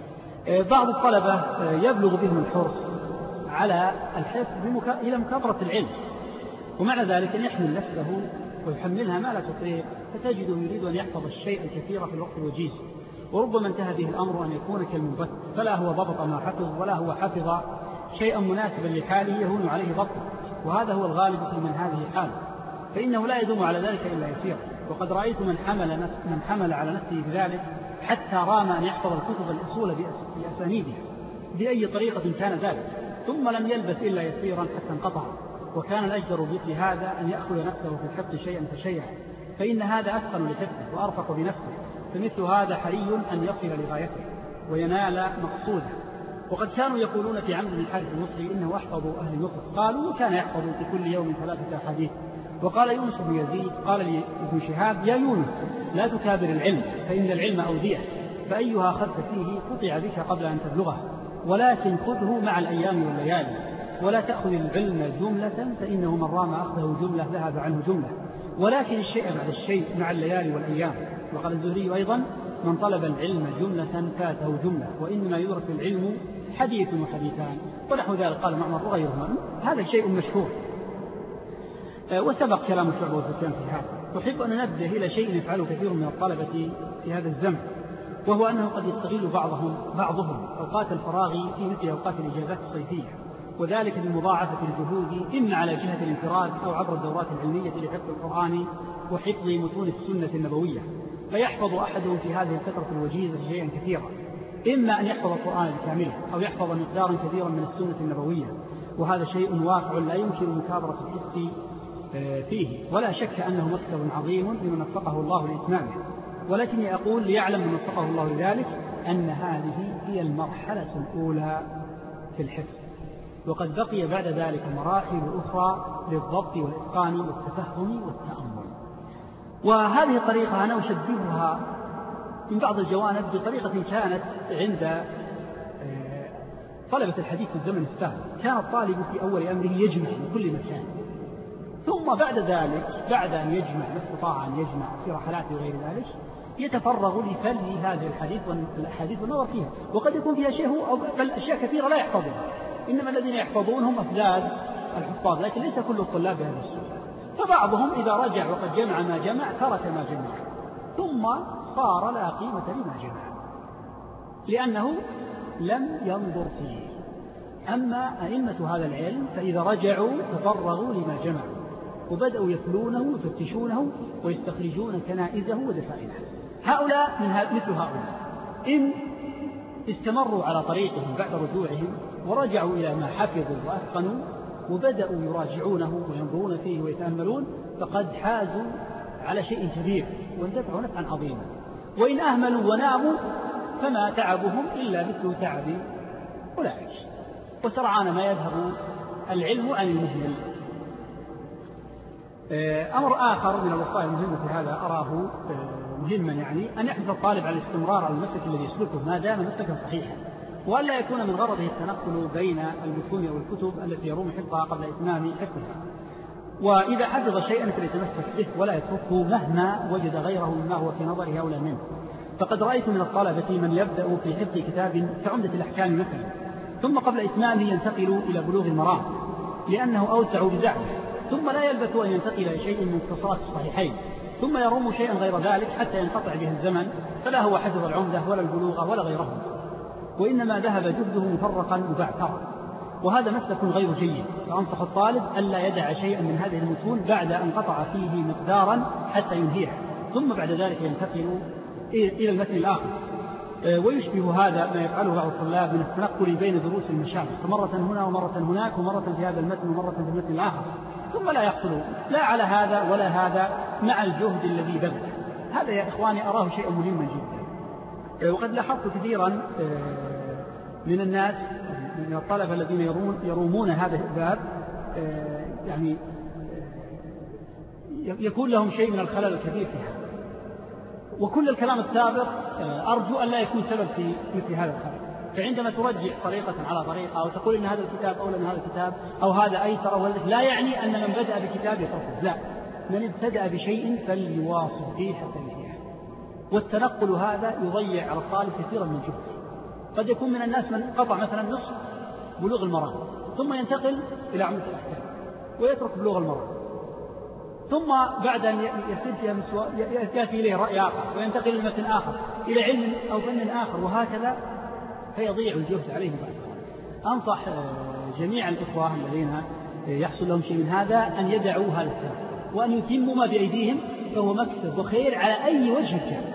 S2: بعض الطلبة يبلغ بهم الحرص على الحفظ بمكا... إلى مكابرة العلم، ومعنى ذلك أن يحمل نفسه ويحملها ما لا تطيق، فتجده يريد أن يحفظ الشيء الكثير في الوقت الوجيز. وربما انتهى به الأمر أن يكون كالمنبت، فلا هو ضبط ما حفظ ولا هو حفظ شيئا مناسبا لحاله يهون عليه ضبطه، وهذا هو الغالب في من هذه حاله، فإنه لا يدوم على ذلك إلا يسير. وقد رأيت من حمل, نفس من حمل على نفسه بذلك حتى رام أن يحفظ الكتب الأصول بأسانيدها بأي طريقة كان ذلك، ثم لم يلبث إلا يسيرا حتى انقطع. وكان الأجدر بمثل هذا أن يأخذ نفسه في الحفظ شيئا فشيئا، فإن هذا أثقل لحفظه وأرفق بنفسه. فمثل هذا حري أن يصل لغايته وينال مقصوده. وقد كانوا يقولون في عمرو بن الحارث المصري إنه أحفظ أهل مصر، قالوا كان يحفظ في كل يوم ثلاثة أحاديث. وقال يونس بن يزيد قال لي ابن شهاب يا يونس لا تكابر العلم، فإن العلم أودية، فأيها أخذت فيه قطع بك قبل أن تبلغه، ولكن خذه مع الأيام والليالي، ولا تأخذ العلم جملة، فإنه من رام أخذه جملة ذهب عنه جملة، ولكن الشيء بعد الشيء مع الليالي والأيام. وقال الزهري أيضا من طلب العلم جملة فاته جملة، وإنما يدرك العلم حديث وحديثان، ونحو ذلك قال معمر وغيرهما. هذا شيء مشهور وسبق كلام الشعب والسفيان في هذا. أحب أن ننبه إلى شيء يفعله كثير من الطلبة في هذا الزمن، وهو أنه قد يستغل بعضهم بعضهم أوقات الفراغ في مثل أوقات الإجازات الصيفية، وذلك بمضاعفة الجهود إما على جهة الانفراد أو عبر الدورات العلمية لحفظ القرآن وحفظ متون السنة النبوية. فيحفظ أحدهم في هذه الفترة الوجيزة شيئا كثيرا، إما أن يحفظ القرآن بكامله أو يحفظ مقدارا كثيرا من السنة النبوية، وهذا شيء واقع لا يمكن مكابرة الحفظ فيه، ولا شك أنه مكسب عظيم لمن وفقه الله لإتمامه. ولكني أقول ليعلم من وفقه الله لذلك أن هذه هي المرحلة الأولى في الحفظ، وقد بقي بعد ذلك مراحل أخرى للضبط والإتقان والتفهم والتأمل. وهذه الطريقة أنا أشبهها من بعض الجوانب بطريقة كانت عند طلبة الحديث في الزمن السابق. كان الطالب في أول أمره يجمع من كل مكان، ثم بعد ذلك بعد أن يجمع ما استطاع أن يجمع في رحلاته وغير ذلك يتفرغ لفل هذه الحديث والأحاديث والنظر فيها، وقد يكون فيها شيء هو بل أشياء كثيرة لا يحفظها، إنما الذين يحفظون هم أفذاذ الحفاظ، لكن ليس كل الطلاب بهذا السوء. فبعضهم إذا رجع وقد جمع ما جمع ترك ما جمع، ثم صار لا قيمة لما جمع لأنه لم ينظر فيه. أما أئمة هذا العلم فإذا رجعوا تفرغوا لما جمعوا وبدأوا يفلونه ويفتشونه ويستخرجون كنائزه ودفائنه. هؤلاء من مثل هؤلاء إن استمروا على طريقهم بعد رجوعهم ورجعوا إلى ما حفظوا وأتقنوا وبدأوا يراجعونه وينظرون فيه ويتأملون فقد حازوا على شيء كبير واندفعوا نفعا عظيما. وإن أهملوا وناموا فما تعبهم إلا مثل تعب أولئك، وسرعان ما يذهب العلم عن المهمل.
S1: أمر آخر من الوصايا المهمة في هذا أراه مهما يعني أن يحرص الطالب على الاستمرار على المسلك الذي يسلكه ما دام مسلكا صحيحا، وألا يكون من غرضه التنقل بين المتون أو الكتب التي يروم حفظها قبل إتمام حفظها. وإذا حفظ شيئا فليتمسك به ولا يتركه مهما وجد غيره مما هو في نظره أولى منه. فقد رأيت من الطلبة من يبدأ في حفظ كتاب كعمدة الأحكام مثلا، ثم قبل إتمامه ينتقل إلى بلوغ المرام لأنه أوسع بزعمه، ثم لا يلبث أن ينتقل إلى شيء من مختصرات الصحيحين، ثم يروم شيئا غير ذلك حتى ينقطع به الزمن، فلا هو حفظ العمدة ولا البلوغ ولا غيره، وإنما ذهب جهده مفرقا مبعثرا، وهذا مسلك غير جيد. فأنصح الطالب ألا يدع شيئا من هذه المتون بعد أن قطع فيه مقدارا حتى ينهيها، ثم بعد ذلك ينتقل إلى المتن الآخر. ويشبه هذا ما يفعله بعض الطلاب من التنقل بين دروس المشايخ، فمرة هنا ومرة هناك ومرة في هذا المتن ومرة في المتن الآخر، ثم لا يحصلون لا على هذا ولا هذا مع الجهد الذي بذل. هذا يا إخواني أراه شيء مهما جدا. وقد لاحظت كثيرا من الناس من الطلبة الذين يرومون, يرومون هذا الباب يعني يكون لهم شيء من الخلل الكبير فيها، وكل الكلام السابق أرجو أن لا يكون سبب في مثل هذا الخلل. فعندما ترجع طريقة على طريقة أو تقول إن هذا الكتاب أولى من هذا الكتاب أو هذا أيسر أو هذا، لا يعني أن من بدأ بكتاب يتركه، لا، من ابتدأ بشيء فليواصل فيه حتى ينتهي. والتنقل هذا يضيع على الطالب كثيرا من جهده. قد يكون من الناس من قطع مثلا نصف بلوغ المرام ثم ينتقل إلى عمدة الأحكام ويترك بلوغ المرام، ثم بعد أن يصير فيها مسوى يأتي إليه رأي آخر وينتقل إلى متن آخر إلى علم أو فن آخر، وهكذا فيضيع الجهد عليه بعد. أنصح جميع الإخوة الذين يحصل لهم شيء من هذا أن يدعوا هذا الكلام وأن يتموا ما بأيديهم، فهو مكسب وخير على أي وجه كان.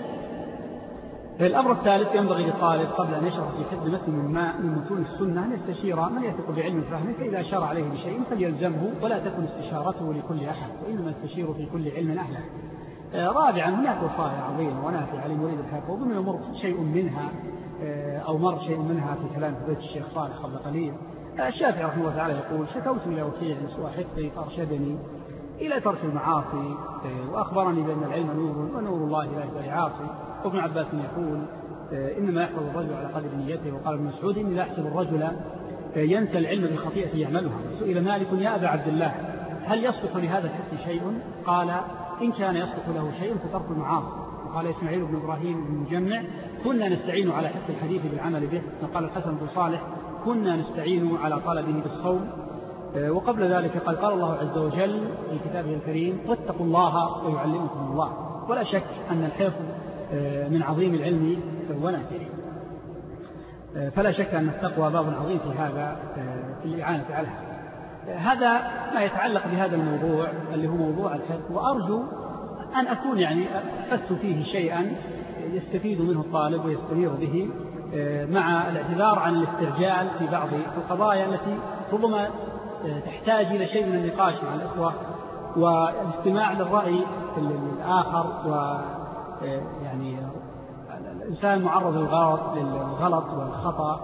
S1: الأمر الثالث ينبغي للطالب قبل أن يشرع في حفظ متن من متون السنة أن يستشير من يثق بعلم فهمه، فإذا شرع عليه بشيء فليلزمه ولا تكن استشارته لكل أحد، وإنما استشير في كل علم أهله. رابعا هناك وصايا عظيمة ونافعة لمريد الحفظ، ومن يمر شيء منها أو مر شيء منها في كلام فضيلة الشيخ صالح قبل قليل. الشافعي رحمه الله تعالى يقول: شكوت إلى وكيع سوء حفظي فأرشدني إلى ترك المعاصي وأخبرني بأن العلم نور ونور الله لا يهدى عاصي. وابن عباس يقول: إنما يحفظ الرجل على قدر نيته. وقال ابن مسعود: إني لا أحسب الرجل ينسى العلم بالخطيئة يعملها. سئل مالك: يا أبا عبد الله هل يصلح لهذا الحفظ شيء؟ قال: إن كان يصلح له شيء فترك المعاصي. وقال إسماعيل بن إبراهيم بن مجمع: كنا نستعين على حفظ الحديث بالعمل به. وقال الحسن بن صالح: كنا نستعين على طلبه بالصوم. وقبل ذلك قال: قال الله عز وجل في كتابه الكريم: واتقوا الله ويعلمكم الله. ولا شك أن الحفظ من عظيم العلم ونافعه، فلا شك أن التقوى باب عظيم في هذا في الإعانة على هذا. ما يتعلق بهذا الموضوع اللي هو موضوع الحفظ، وأرجو أن أكون يعني أحس فيه شيئا يستفيد منه الطالب ويستنير به، مع الاعتذار عن الاسترجال في بعض القضايا التي ربما تحتاج إلى شيء من النقاش مع الإخوة والاستماع للرأي الآخر. و يعني الإنسان معرض للغلط للغلط والخطأ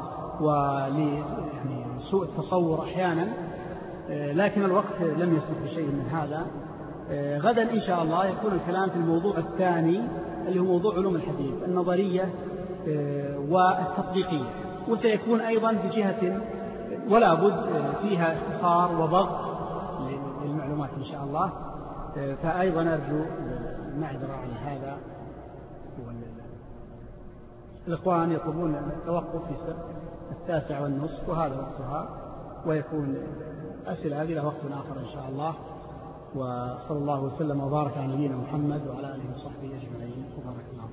S1: ولسوء التصور أحيانا، لكن الوقت لم يسمح بشيء من هذا. غدا إن شاء الله يكون الكلام في الموضوع الثاني اللي هو موضوع علوم الحديث النظرية والتطبيقية، وسيكون أيضا بجهة ولا بد فيها اختصار وضغط للمعلومات إن شاء الله. فأيضا أرجو المعذرة عن هذا. الإخوان يطلبون التوقف في التاسع والنصف وهذا وقتها، ويكون أسئلة هذه له وقت آخر إن شاء الله. وصلى الله وسلم وبارك على نبينا محمد وعلى آله وصحبه أجمعين. وبارك الله.